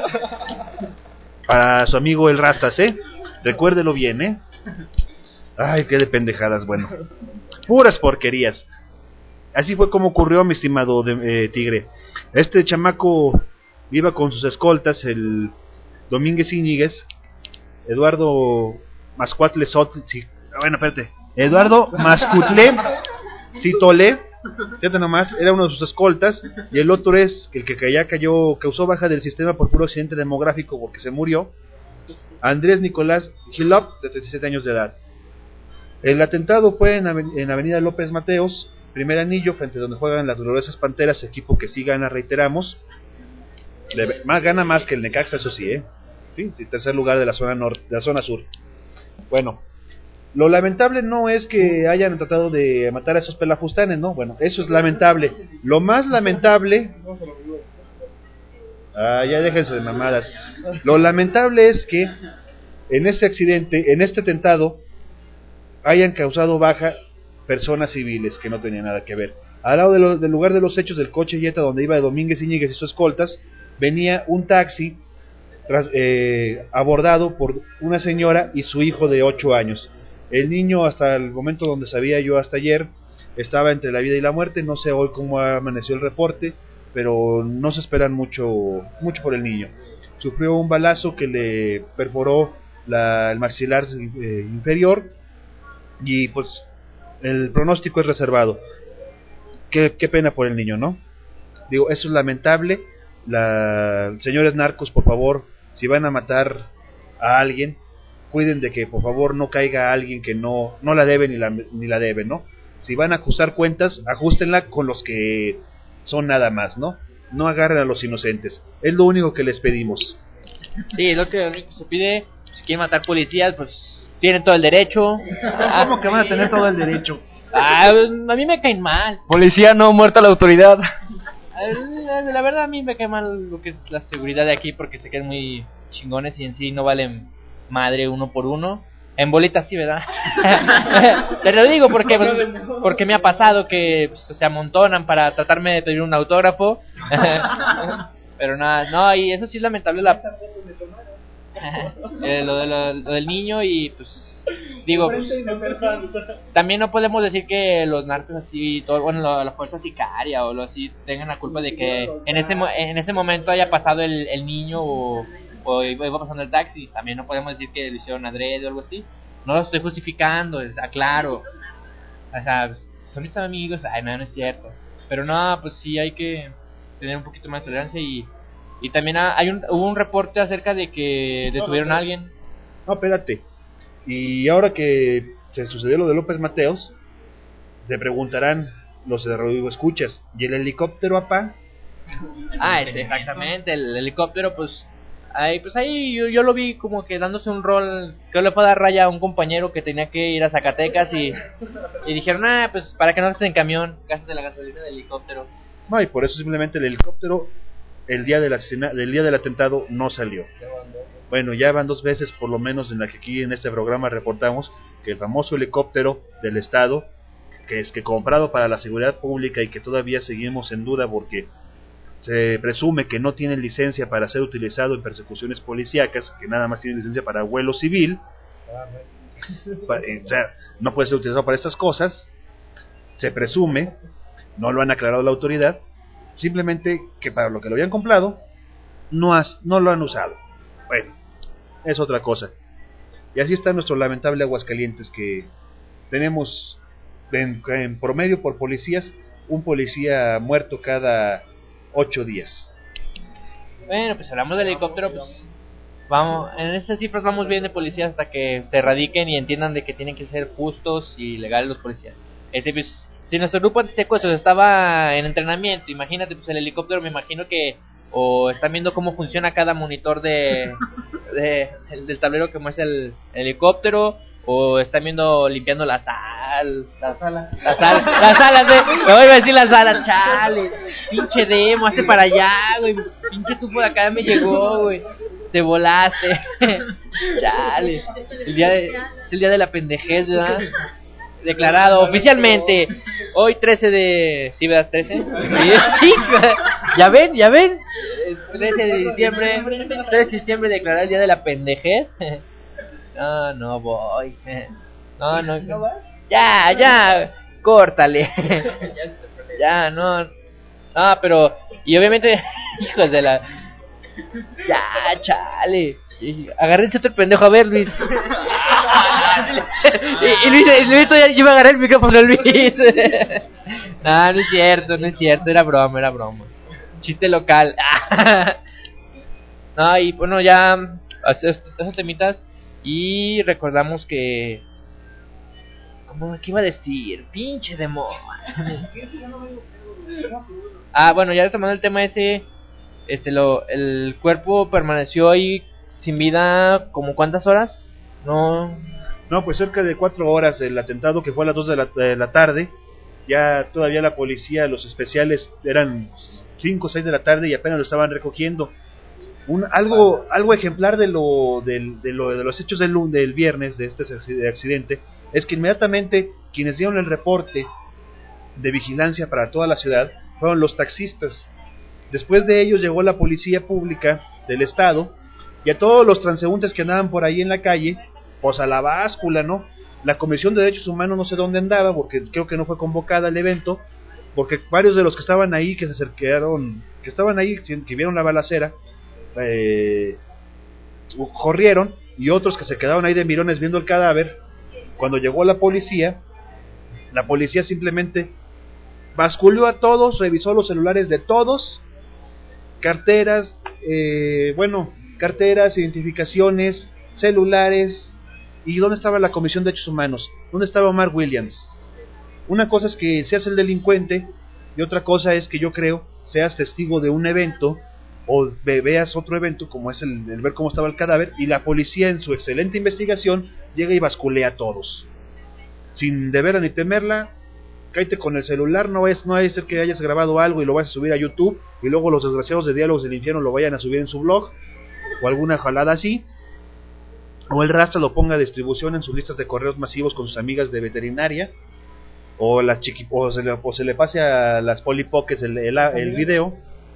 Para su amigo el Rastas, ¿eh? Recuérdelo bien, ¿eh? Ay, qué de pendejadas, bueno. Puras porquerías. Así fue como ocurrió, mi estimado de, eh, Tigre. Este chamaco iba con sus escoltas, el Domínguez Íñiguez, Eduardo Mascuatle Sotl, sí, bueno, espérate, Eduardo Mascutle Citole, fíjate nomás, era uno de sus escoltas, y el otro es el que ya cayó, causó baja del sistema por puro accidente demográfico porque se murió, Andrés Nicolás Gilop, de treinta y siete años de edad. El atentado fue en, Aven en Avenida López Mateos, primer anillo, frente a donde juegan las Gloriosas Panteras, equipo que sí gana, reiteramos. Le, más gana más que el Necaxa, eso sí, ¿eh? Sí, sí, tercer lugar de la zona norte, de la zona sur. Bueno, lo lamentable no es que hayan tratado de matar a esos pelafustanes, ¿no? Bueno, eso es lamentable. Lo más lamentable... Ah, ya déjense de mamadas. Lo lamentable es que en este accidente, en este atentado, hayan causado baja personas civiles que no tenían nada que ver. Al lado de lo, del lugar de los hechos del coche Jetta donde iba Domínguez Íñiguez y sus escoltas, venía un taxi tras, eh, abordado por una señora y su hijo de ocho años. El niño, hasta el momento donde sabía yo hasta ayer, estaba entre la vida y la muerte. No sé hoy cómo amaneció el reporte, pero no se esperan mucho mucho por el niño. Sufrió un balazo que le perforó la, el maxilar eh, inferior y pues el pronóstico es reservado. Qué, qué pena por el niño, ¿no? Digo, eso es lamentable. La, señores narcos, por favor, si van a matar a alguien, cuiden de que por favor no caiga alguien que no no la debe ni la ni la debe, ¿no? Si van a ajustar cuentas, ajustenla con los que son nada más, ¿no? No agarren a los inocentes. Es lo único que les pedimos. Sí, lo que, lo único que se pide, si quieren matar policías, pues tienen todo el derecho. ¿Cómo que van a tener todo el derecho? Ah, a mí me caen mal. Policía no, muerta la autoridad. La verdad a mí me cae mal lo que es la seguridad de aquí porque se quedan muy chingones y en sí no valen madre uno por uno. En bolitas sí, ¿verdad? Te lo digo porque pues, porque me ha pasado que pues, se amontonan para tratarme de pedir un autógrafo. Pero nada, no, y eso sí es lamentable la eh, lo, de lo, lo del niño y pues digo, pues, también no podemos decir que los narcos así, todo, bueno, la, la fuerza sicaria o lo así tengan la culpa de que en ese en ese momento haya pasado el, el niño o, o iba pasando el taxi. También no podemos decir que lo hicieron adrede o algo así. No lo estoy justificando, está claro. O sea, son mis amigos, ay, no, no es cierto. Pero no, pues sí hay que tener un poquito más de tolerancia y y también hay un hubo un reporte acerca de que detuvieron a alguien. No, espérate. Y ahora que se sucedió lo de López Mateos, te preguntarán los de Radio Escuchas, ¿y el helicóptero, apá? Ah, este, exactamente, el helicóptero, pues ahí, pues ahí yo, yo lo vi como que dándose un rol, que le fue a dar raya a un compañero que tenía que ir a Zacatecas y, y dijeron, ah, pues para que no estés en camión, gastes la gasolina del helicóptero. No, y por eso simplemente el helicóptero el día del asesina, del día del atentado no salió. Bueno, ya van dos veces por lo menos en la que aquí en este programa reportamos que el famoso helicóptero del Estado, que es que comprado para la seguridad pública y que todavía seguimos en duda porque se presume que no tiene licencia para ser utilizado en persecuciones policíacas, que nada más tiene licencia para vuelo civil, o sea, no puede ser utilizado para estas cosas, se presume, no lo han aclarado la autoridad, simplemente que para lo que lo habían comprado no, has, no lo han usado. Bueno, es otra cosa. Y así está nuestro lamentable Aguascalientes, que tenemos en, en promedio por policías un policía muerto cada ocho días. Bueno, pues hablamos del helicóptero, pues vamos, en estas cifras vamos bien de policías hasta que se erradiquen y entiendan de que tienen que ser justos y legales los policías. Este, pues, si nuestro grupo antisecuestros estaba en entrenamiento, imagínate, pues el helicóptero, me imagino que o están viendo cómo funciona cada monitor de, de el, del tablero que muestra el, el helicóptero, o están viendo limpiando la sal, la sala, la sala, la sala, me voy a decir la sala, chale, pinche demo, hazte para allá, güey, pinche tubo de acá me llegó, güey, te volaste, chale, el día de, es el día de la pendejez, ¿verdad? Declarado oficialmente hoy trece de... ¿Sí, verdad? trece. Sí, ya ven, ya ven. trece de diciembre, trece de diciembre declarado el día de la pendejez. No, no voy. No, no. Ya, ya, córtale. Ya, no. Ah, pero y obviamente, hijos de la... Ya, chale. Agárrense otro pendejo, a ver, Luis. y, y Luis, Luis ya iba a agarrar el micrófono, Luis. No, no es cierto, no es cierto, era broma, era broma. Chiste local. No, y bueno, ya esos, esos temitas. Y recordamos que... ¿Cómo que iba a decir? Pinche demo. Ah, bueno, ya retomando el tema ese, este, lo, el cuerpo permaneció ahí sin vida, ¿como cuántas horas? No, no, pues cerca de cuatro horas. El atentado, que fue a las dos de la, de la tarde, ya todavía la policía, los especiales, eran cinco o seis de la tarde y apenas lo estaban recogiendo. Un, algo algo ejemplar de lo, del, de, lo de los hechos del, del viernes, de este accidente, es que inmediatamente quienes dieron el reporte de vigilancia para toda la ciudad fueron los taxistas. Después de ellos llegó la policía pública del estado, y a todos los transeúntes que andaban por ahí en la calle, pues a la báscula, ¿no? La Comisión de Derechos Humanos no sé dónde andaba, porque creo que no fue convocada al evento, porque varios de los que estaban ahí, que se acercaron, que estaban ahí, que vieron la balacera, eh, corrieron, y otros que se quedaron ahí de mirones viendo el cadáver. Cuando llegó la policía, la policía simplemente basculó a todos, revisó los celulares de todos, carteras, eh, bueno, carteras, identificaciones, celulares. ¿Y dónde estaba la Comisión de Derechos Humanos? ¿Dónde estaba Omar Williams? Una cosa es que seas el delincuente, y otra cosa es que yo creo seas testigo de un evento, o ve, veas otro evento como es el, el ver cómo estaba el cadáver, y la policía en su excelente investigación llega y basculea a todos sin deberla ni temerla. Cállate con el celular, no es no es ser que hayas grabado algo y lo vas a subir a YouTube y luego los desgraciados de Diálogos del Infierno lo vayan a subir en su blog o alguna jalada así, o el Rasta lo ponga a distribución en sus listas de correos masivos con sus amigas de veterinaria, o las chiqui, o se le, o se le pase a las polipoques el, el, el video.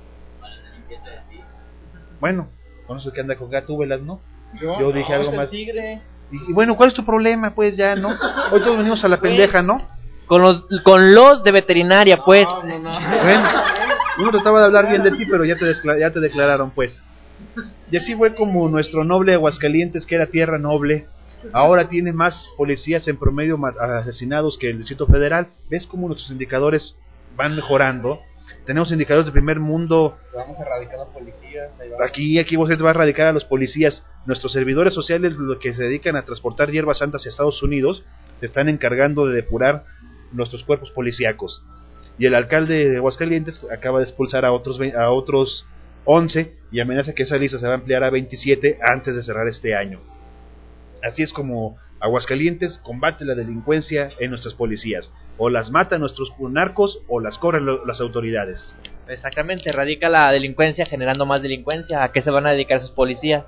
Bueno, con eso que anda con gatúbelas, ¿no? Yo, Yo dije no, algo más. Tigre. Y, y bueno, ¿cuál es tu problema? Pues ya, ¿no? Hoy todos venimos a la pendeja, ¿no? Con los con los de veterinaria, pues. No, no, no. Bueno, uno trataba de hablar bien de ti, pero ya te, descla- ya te declararon, pues. Y así fue como nuestro noble Aguascalientes, que era tierra noble, ahora tiene más policías en promedio asesinados que el Distrito Federal. ¿Ves cómo nuestros indicadores van mejorando? Tenemos indicadores de primer mundo. Vamos a erradicar a los policías. Aquí, aquí vos te vas a erradicar a los policías. Nuestros servidores sociales, los que se dedican a transportar hierbas santas hacia Estados Unidos, se están encargando de depurar nuestros cuerpos policíacos. Y el alcalde de Aguascalientes acaba de expulsar a otros a otros once y amenaza que esa lista se va a ampliar a veintisiete antes de cerrar este año. Así es como Aguascalientes combate la delincuencia en nuestras policías. O las matan nuestros narcos o las corren lo, las autoridades. Exactamente, erradica la delincuencia generando más delincuencia. ¿A qué se van a dedicar esos policías?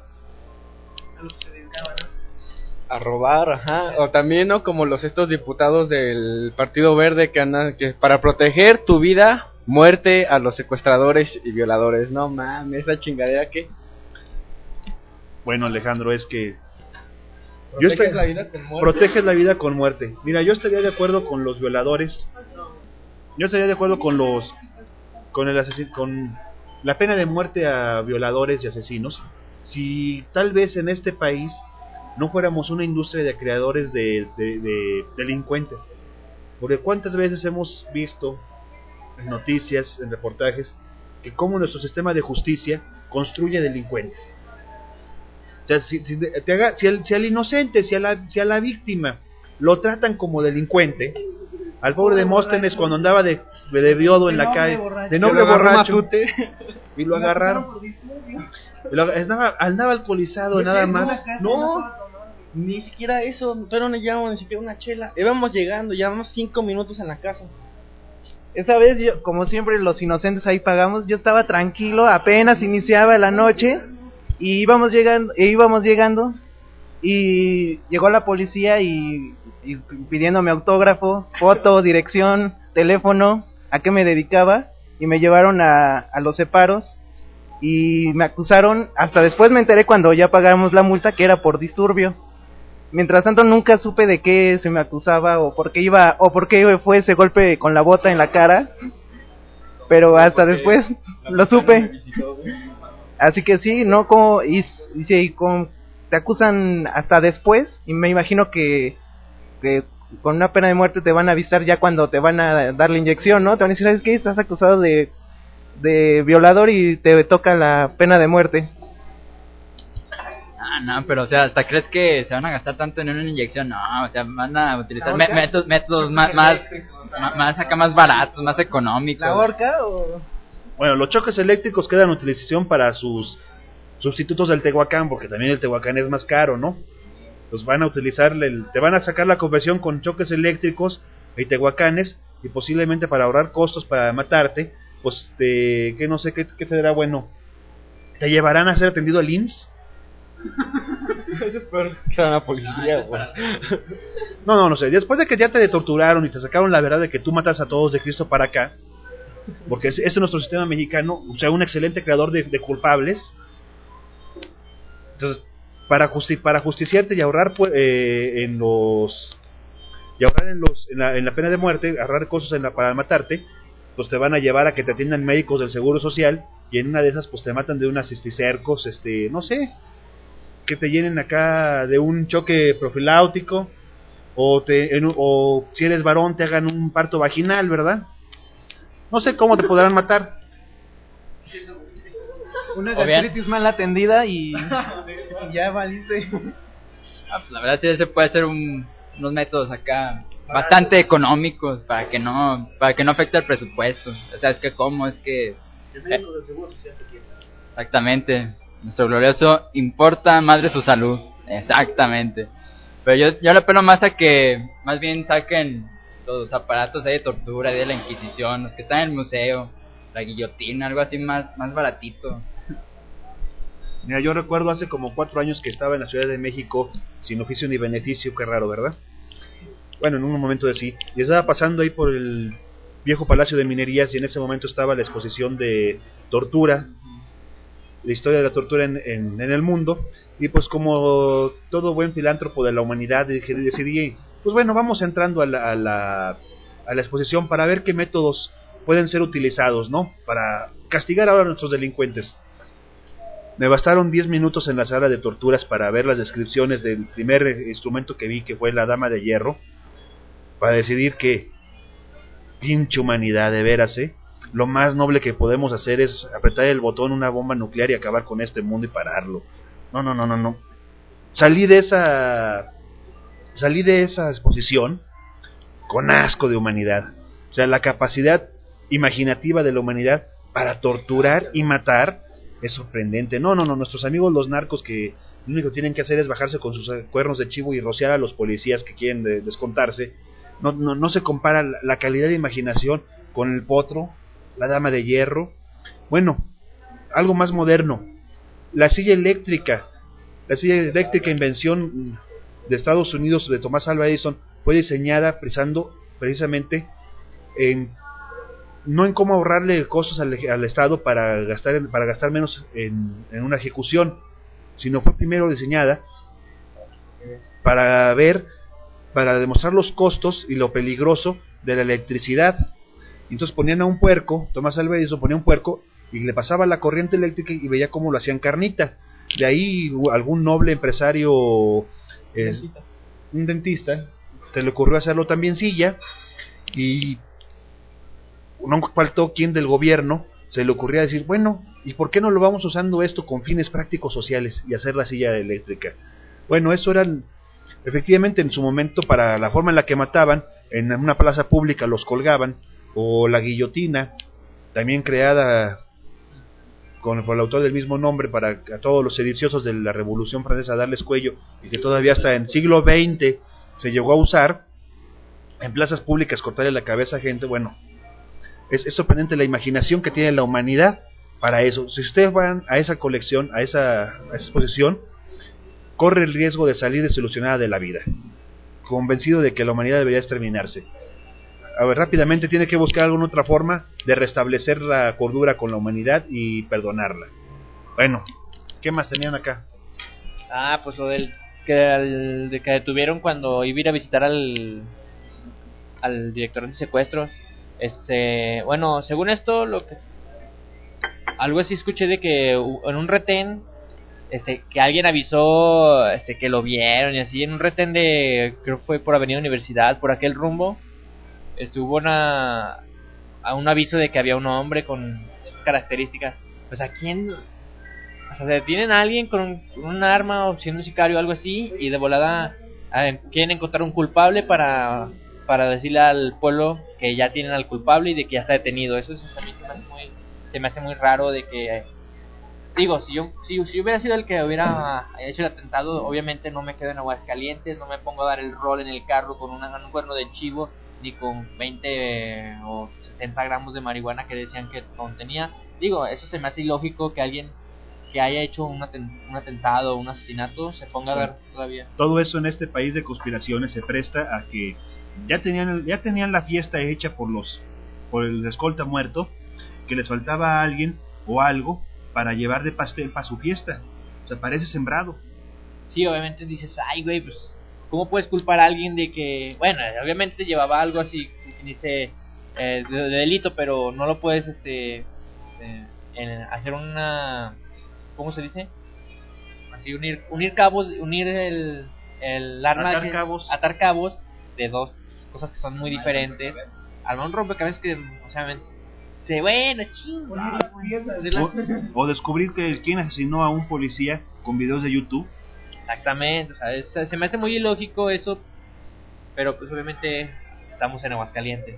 A robar, ajá. O también, ¿no? Como los estos diputados del Partido Verde que andan, que para proteger tu vida, muerte a los secuestradores y violadores. No mames, esa chingadera que... Bueno, Alejandro, es que Proteges, yo estoy... la vida con muerte. Proteges la vida con muerte. Mira, yo estaría de acuerdo con los violadores. Yo estaría de acuerdo con los con el asesin... con la pena de muerte a violadores y asesinos, si tal vez en este país no fuéramos una industria de creadores de, de, de delincuentes. Porque cuántas veces hemos visto en noticias, en reportajes, que cómo nuestro sistema de justicia construye delincuentes. O sea, si, si, te haga, si, al, si al inocente, si a, la, si a la víctima lo tratan como delincuente, al pobre Demóstenes cuando andaba de, de biodo en la calle, de noble borracho, y lo agarraron. Y lo, andaba, andaba alcoholizado, nada más. No, ni siquiera eso, pero no llevamos ni siquiera una chela. Íbamos llegando, llevamos cinco minutos en la casa. Esa vez, yo, como siempre, los inocentes ahí pagamos. Yo estaba tranquilo, apenas iniciaba la noche y íbamos llegando, e íbamos llegando y llegó la policía y, y pidiéndome autógrafo, foto, dirección, teléfono, a qué me dedicaba, y me llevaron a, a los separos y me acusaron. Hasta después me enteré cuando ya pagamos la multa que era por disturbio. Mientras tanto nunca supe de qué se me acusaba o por qué iba o por qué fue ese golpe con la bota en la cara, pero hasta después lo supe. Así que sí, no como y, y, y con, te acusan hasta después, y me imagino que, que con una pena de muerte te van a avisar ya cuando te van a dar la inyección, ¿no? Te van a decir, ¿sabes qué? Estás acusado de de violador y te toca la pena de muerte. Ah, no, pero o sea, ¿hasta crees que se van a gastar tanto en una inyección? No, o sea, van a utilizar me- métodos, métodos más, más, más, más acá más baratos, más económicos. ¿La horca o...? Bueno, los choques eléctricos quedan en utilización para sus sustitutos del Tehuacán, porque también el Tehuacán es más caro, ¿no? Pues van a utilizar, el, te van a sacar la confesión con choques eléctricos y tehuacanes, y posiblemente para ahorrar costos para matarte, pues te, que no sé qué, qué te dará bueno. ¿Te llevarán a ser atendido al I M S S? Eso es peor que la policía, güey. No, no, no sé. Después de que ya te torturaron y te sacaron la verdad de que tú matas a todos de Cristo para acá, porque ese es nuestro sistema mexicano, o sea, un excelente creador de, de culpables. Entonces, para justi para justiciarte y ahorrar pues, eh, en los y ahorrar en los en la, en la pena de muerte, ahorrar cosas en la, para matarte, pues te van a llevar a que te atiendan médicos del Seguro Social, y en una de esas pues te matan de unas cisticercos, este, no sé, que te llenen acá de un choque profiláutico, o te en, o si eres varón te hagan un parto vaginal, ¿verdad? No sé cómo te podrán matar. Una gastritis mal atendida y, y ya valiste. Ah, pues la verdad sí se puede hacer un, unos métodos acá bastante económicos para que no para que no afecte el presupuesto. O sea, es que cómo es que eh, exactamente, nuestro glorioso importa madre su salud, exactamente. Pero yo yo le apelo más a que más bien saquen los aparatos ahí de tortura y de la Inquisición, los que están en el museo, la guillotina, algo así más más baratito. Mira, yo recuerdo hace como cuatro años que estaba en la Ciudad de México sin oficio ni beneficio, qué raro, ¿verdad? Bueno, en un momento de sí, y estaba pasando ahí por el viejo Palacio de Minerías, y en ese momento estaba la exposición de tortura, la historia de la tortura en, en, en el mundo, y pues como todo buen filántropo de la humanidad decidí, pues bueno, vamos entrando a la, a la, a la exposición para ver qué métodos pueden ser utilizados, ¿no? Para castigar ahora a nuestros delincuentes. Me bastaron diez minutos en la sala de torturas para ver las descripciones del primer instrumento que vi, que fue la Dama de Hierro, para decidir que, pinche humanidad, de veras, ¿eh? Lo más noble que podemos hacer es apretar el botón, una bomba nuclear, y acabar con este mundo y pararlo. No, no, no, no, no. Salí de esa, salí de esa exposición con asco de humanidad. O sea, la capacidad imaginativa de la humanidad para torturar y matar es sorprendente. No, no, no, nuestros amigos los narcos, que lo único que tienen que hacer es bajarse con sus cuernos de chivo y rociar a los policías que quieren de, descontarse. No, no, no se compara la calidad de imaginación con el potro, la Dama de Hierro. Bueno, algo más moderno, la silla eléctrica. La silla eléctrica, invención de Estados Unidos de Thomas Alva Edison, fue diseñada pensando precisamente en no en cómo ahorrarle costos al, al Estado para gastar para gastar menos en, en una ejecución, sino fue primero diseñada para ver, para demostrar los costos y lo peligroso de la electricidad. Entonces ponían a un puerco, Thomas Alva Edison ponía un puerco y le pasaba la corriente eléctrica y veía cómo lo hacían carnita. De ahí algún noble empresario, eh, un dentista, se le ocurrió hacerlo también silla, y no faltó quien del gobierno se le ocurría decir, bueno, ¿y por qué no lo vamos usando esto con fines prácticos sociales y hacer la silla eléctrica? Bueno, eso era efectivamente en su momento, para la forma en la que mataban, en una plaza pública los colgaban, o la guillotina, también creada con, por el autor del mismo nombre para a todos los sediciosos de la Revolución Francesa darles cuello, y que todavía hasta en siglo veinte se llegó a usar en plazas públicas cortarle la cabeza a gente. Bueno, es, es sorprendente la imaginación que tiene la humanidad para eso. Si ustedes van a esa colección, a esa, a esa exposición, corre el riesgo de salir desilusionada de la vida, convencido de que la humanidad debería exterminarse. A ver, rápidamente tiene que buscar alguna otra forma de restablecer la cordura con la humanidad y perdonarla. Bueno, ¿qué más tenían acá? Ah, pues lo del que, al, de que detuvieron cuando iba a ir a visitar al al director de secuestro. Este, bueno, según esto, lo que algo así escuché de que en un retén, este, que alguien avisó, este, que lo vieron y así en un retén de, creo que fue por Avenida Universidad, por aquel rumbo, estuvo una a un aviso de que había un hombre con características. Pues a quién, o sea, detienen a alguien con un, un arma o siendo un sicario o algo así, y de volada eh, quieren encontrar un culpable para para decirle al pueblo que ya tienen al culpable y de que ya está detenido. Eso, eso a mí se me hace muy, se me hace muy raro de que, digo, si yo si, si hubiera sido el que hubiera hecho el atentado, obviamente no me quedo en Aguascalientes, no me pongo a dar el rol en el carro con una, un cuerno de chivo, ni con veinte o sesenta gramos de marihuana que decían que contenía. Digo, eso se me hace ilógico que alguien que haya hecho un, atent- un atentado o un asesinato se ponga a dar todavía. Todo eso en este país de conspiraciones se presta a que ya tenían ya tenían la fiesta hecha por los por el escolta muerto, que les faltaba a alguien o algo para llevar de pastel para su fiesta. O sea, parece sembrado. Sí, obviamente dices, ay, güey, pues ¿cómo puedes culpar a alguien de que, bueno, obviamente llevaba algo así, que dice, eh, de, de delito, pero no lo puedes, este, eh, en hacer una, ¿cómo se dice? Así unir, unir cabos, unir el, el arma, atar que, cabos, atar cabos de dos cosas que son muy diferentes, armar un rompecabezas que, o sea, se, bueno, chingo, o, o descubrir que quien asesinó a un policía con videos de YouTube. Exactamente, o sea, es, se me hace muy ilógico eso, pero pues obviamente estamos en Aguascalientes,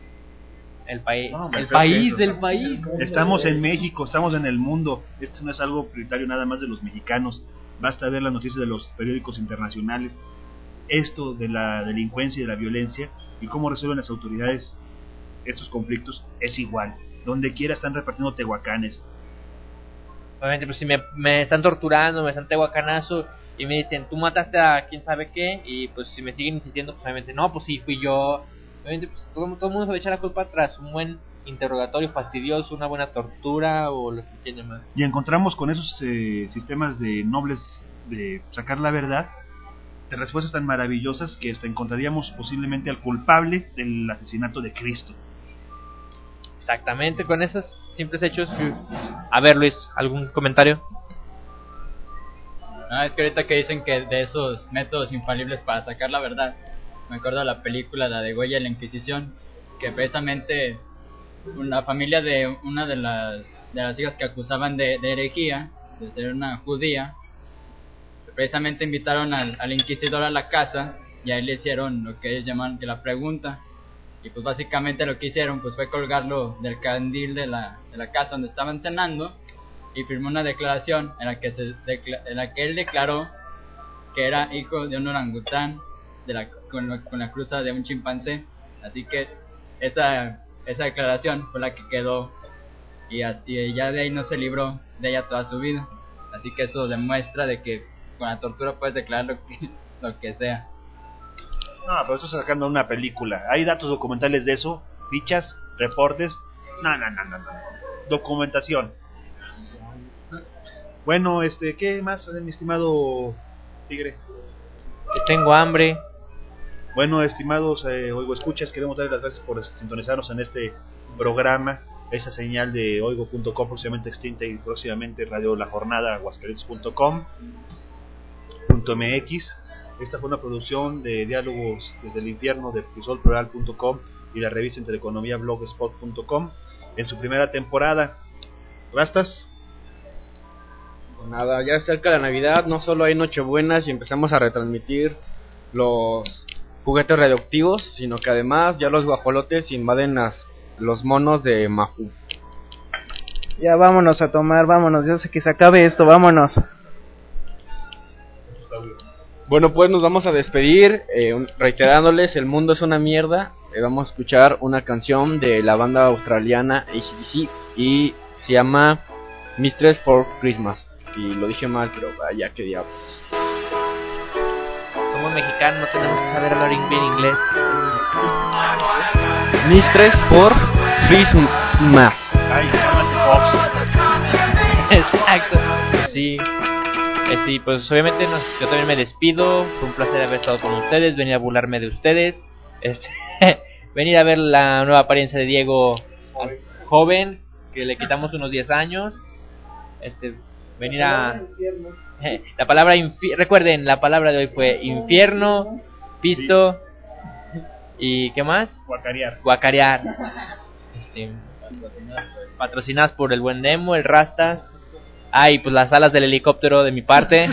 el país, no, el país eso, del ¿no? país. Estamos en México, estamos en el mundo. Esto no es algo prioritario nada más de los mexicanos. Basta ver las noticias de los periódicos internacionales. Esto de la delincuencia y de la violencia y cómo resuelven las autoridades estos conflictos es igual. Donde quiera están repartiendo tehuacanes. Obviamente, pues si me, me están torturando, me están tehuacanazo y me dicen, tú mataste a quién sabe qué, y pues si me siguen insistiendo, pues obviamente, no, pues sí, fui yo. Obviamente, pues todo, todo el mundo se va a echar la culpa tras un buen interrogatorio fastidioso, una buena tortura o lo que quieran llamar. Y encontramos con esos eh, sistemas de nobles de sacar la verdad, de respuestas tan maravillosas que hasta encontraríamos posiblemente al culpable del asesinato de Cristo. Exactamente, con esos simples hechos. A ver, Luis, ¿algún comentario? No, es que ahorita que dicen que de esos métodos infalibles para sacar la verdad, me acuerdo de la película, la de Goya y la Inquisición, que precisamente una familia de una de las de las hijas que acusaban de, de herejía, de ser una judía, precisamente invitaron al, al inquisidor a la casa y ahí le hicieron lo que ellos llaman que la pregunta, y pues básicamente lo que hicieron pues fue colgarlo del candil de la, de la casa donde estaban cenando, y firmó una declaración en la que se decla- en la que él declaró que era hijo de un orangután de la, con, la, con la cruza de un chimpancé. Así que esa esa declaración fue la que quedó, y, y ya de ahí no se libró de ella toda su vida. Así que eso demuestra de que con la tortura puedes declarar lo que, lo que sea. No, pero eso sacando una película. Hay datos documentales de eso, fichas, reportes. No, no, no, no, no. Documentación. Bueno, este, ¿qué más, mi estimado Tigre? Que tengo hambre. Bueno, estimados eh, Oigo Escuchas, queremos darles las gracias por sintonizarnos en este programa. Esa señal de oigo punto com, próximamente extinta, y próximamente Radio La Jornada, aguascalientes punto com punto m x. Esta fue una producción de Diálogos desde el Infierno de frisol plural punto com y la revista Intereconomía blogspot punto com en su primera temporada. ¿Rastas? Nada, ya cerca de la Navidad, no solo hay Nochebuenas y empezamos a retransmitir los juguetes radioactivos, sino que además ya los guajolotes invaden las, los monos de Mahu. Ya vámonos a tomar, vámonos, yo sé que se acabe esto, vámonos. Bueno, pues nos vamos a despedir, eh, un- reiterándoles, el mundo es una mierda. Eh, vamos a escuchar una canción de la banda australiana A C D C y se llama Mistress for Christmas. Y lo dije mal, pero vaya que diablos. Somos mexicanos, no tenemos que saber hablar in- bien inglés. Mistress for Christmas. Ay, cálmate, Fox. Exacto. Sí. Eh, sí, pues obviamente nos, yo también me despido. Fue un placer haber estado con ustedes, venir a burlarme de ustedes. Este, venir a ver la nueva apariencia de Diego joven, que le quitamos unos diez años. Este, venir a la palabra infi- recuerden, la palabra de hoy fue infierno, pisto y ¿qué más? Guacarear. Guacarear. Este, patrocinadas por el buen Nemo, el Rastas. Ay, pues las alas del helicóptero de mi parte.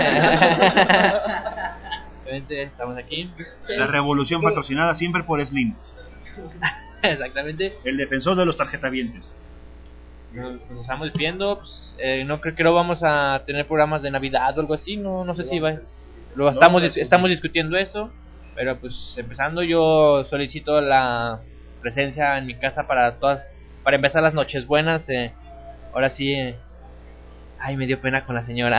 Obviamente estamos aquí. La revolución patrocinada siempre por Slim, Exactamente. el defensor de los tarjetavientes. Nos, nos estamos despidiendo. Pues, eh, no creo que no vamos a tener programas de Navidad o algo así. No, no sé si va. Lo estamos, dis- estamos discutiendo eso. Pero pues empezando, yo solicito la presencia en mi casa para todas, para empezar las noches buenas. Eh, ahora sí. Eh, ay, me dio pena con la señora.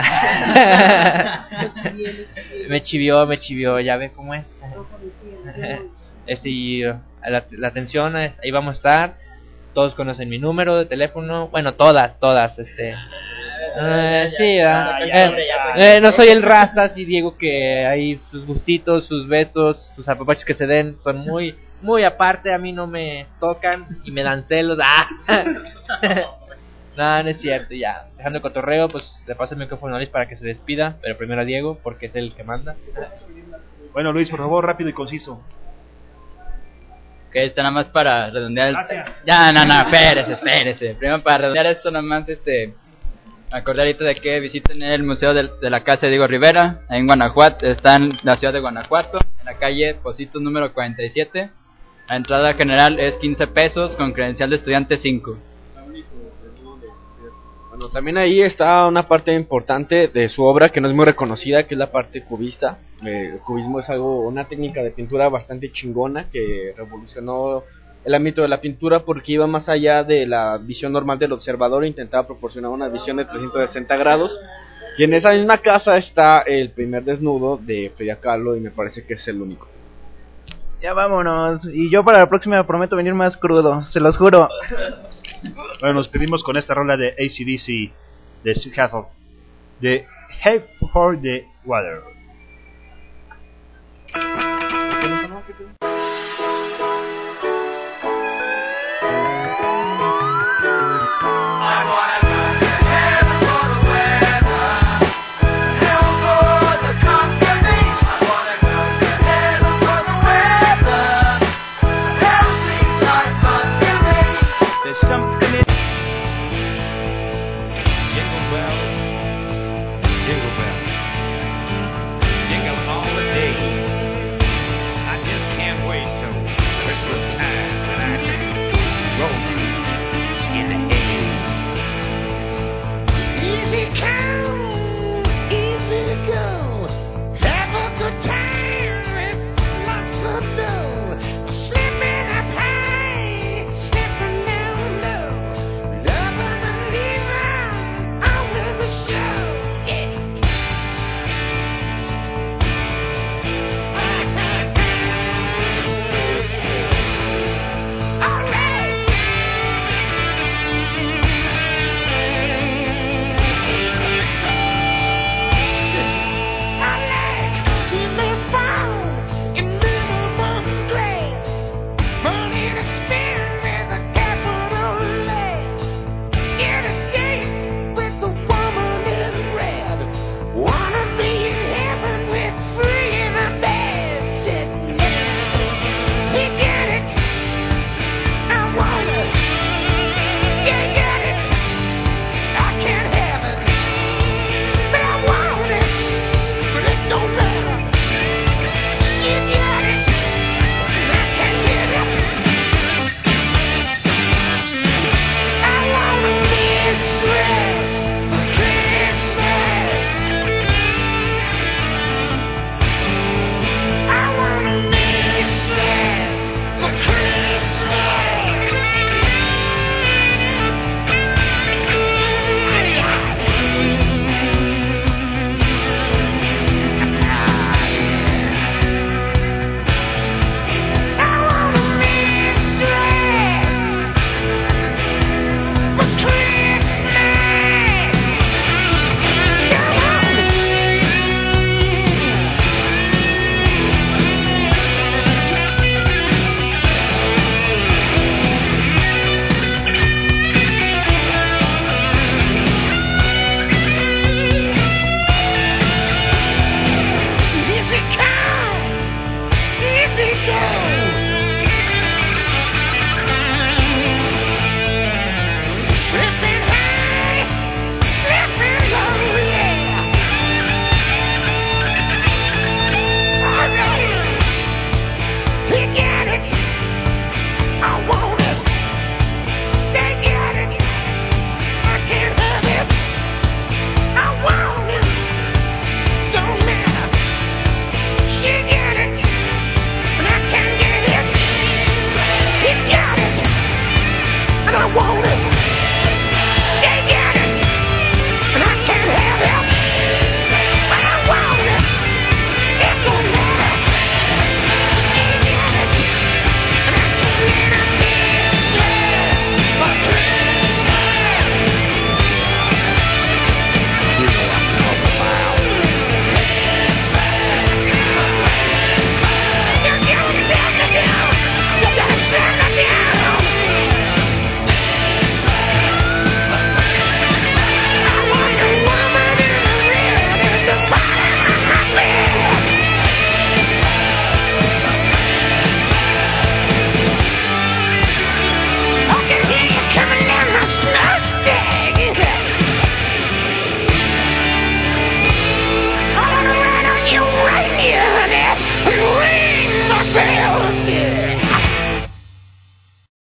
me chivió, me chivió. Ya ve cómo es. Este y uh, la, la atención, eh, ahí vamos a estar. Todos conocen mi número de teléfono. Bueno, todas, todas, este. Eh, sí, ah, eh, eh, no soy el Rastas y Diego que hay sus gustitos, sus besos, sus apapachos que se den son muy, muy aparte. A mí no me tocan y me dan celos. Ah. No, no es cierto, ya. Dejando el cotorreo, pues le paso el micrófono a Luis para que se despida, pero primero a Diego porque es el que manda. Bueno, Luis, por favor, rápido y conciso. Que está nada más para redondear el... Gracias. Ya, no, no, espérese, espérese. Primero para redondear esto nada más, este... acordar ahorita de que visiten el Museo del- de, la Casa de Diego Rivera, en Guanajuato. Está en la ciudad de Guanajuato, en la calle Positos número cuarenta y siete. La entrada general es quince pesos, con credencial de estudiante cinco. Bueno, también ahí está una parte importante de su obra que no es muy reconocida, que es la parte cubista. Eh, el cubismo es algo, una técnica de pintura bastante chingona que revolucionó el ámbito de la pintura porque iba más allá de la visión normal del observador e intentaba proporcionar una visión de trescientos sesenta grados. Y en esa misma casa está el primer desnudo de Frida Kahlo y me parece que es el único. Ya vámonos. Y yo para la próxima prometo venir más crudo, se los juro. Bueno, nos pedimos con esta rola de A C D C, de Half of, de Help for the Water.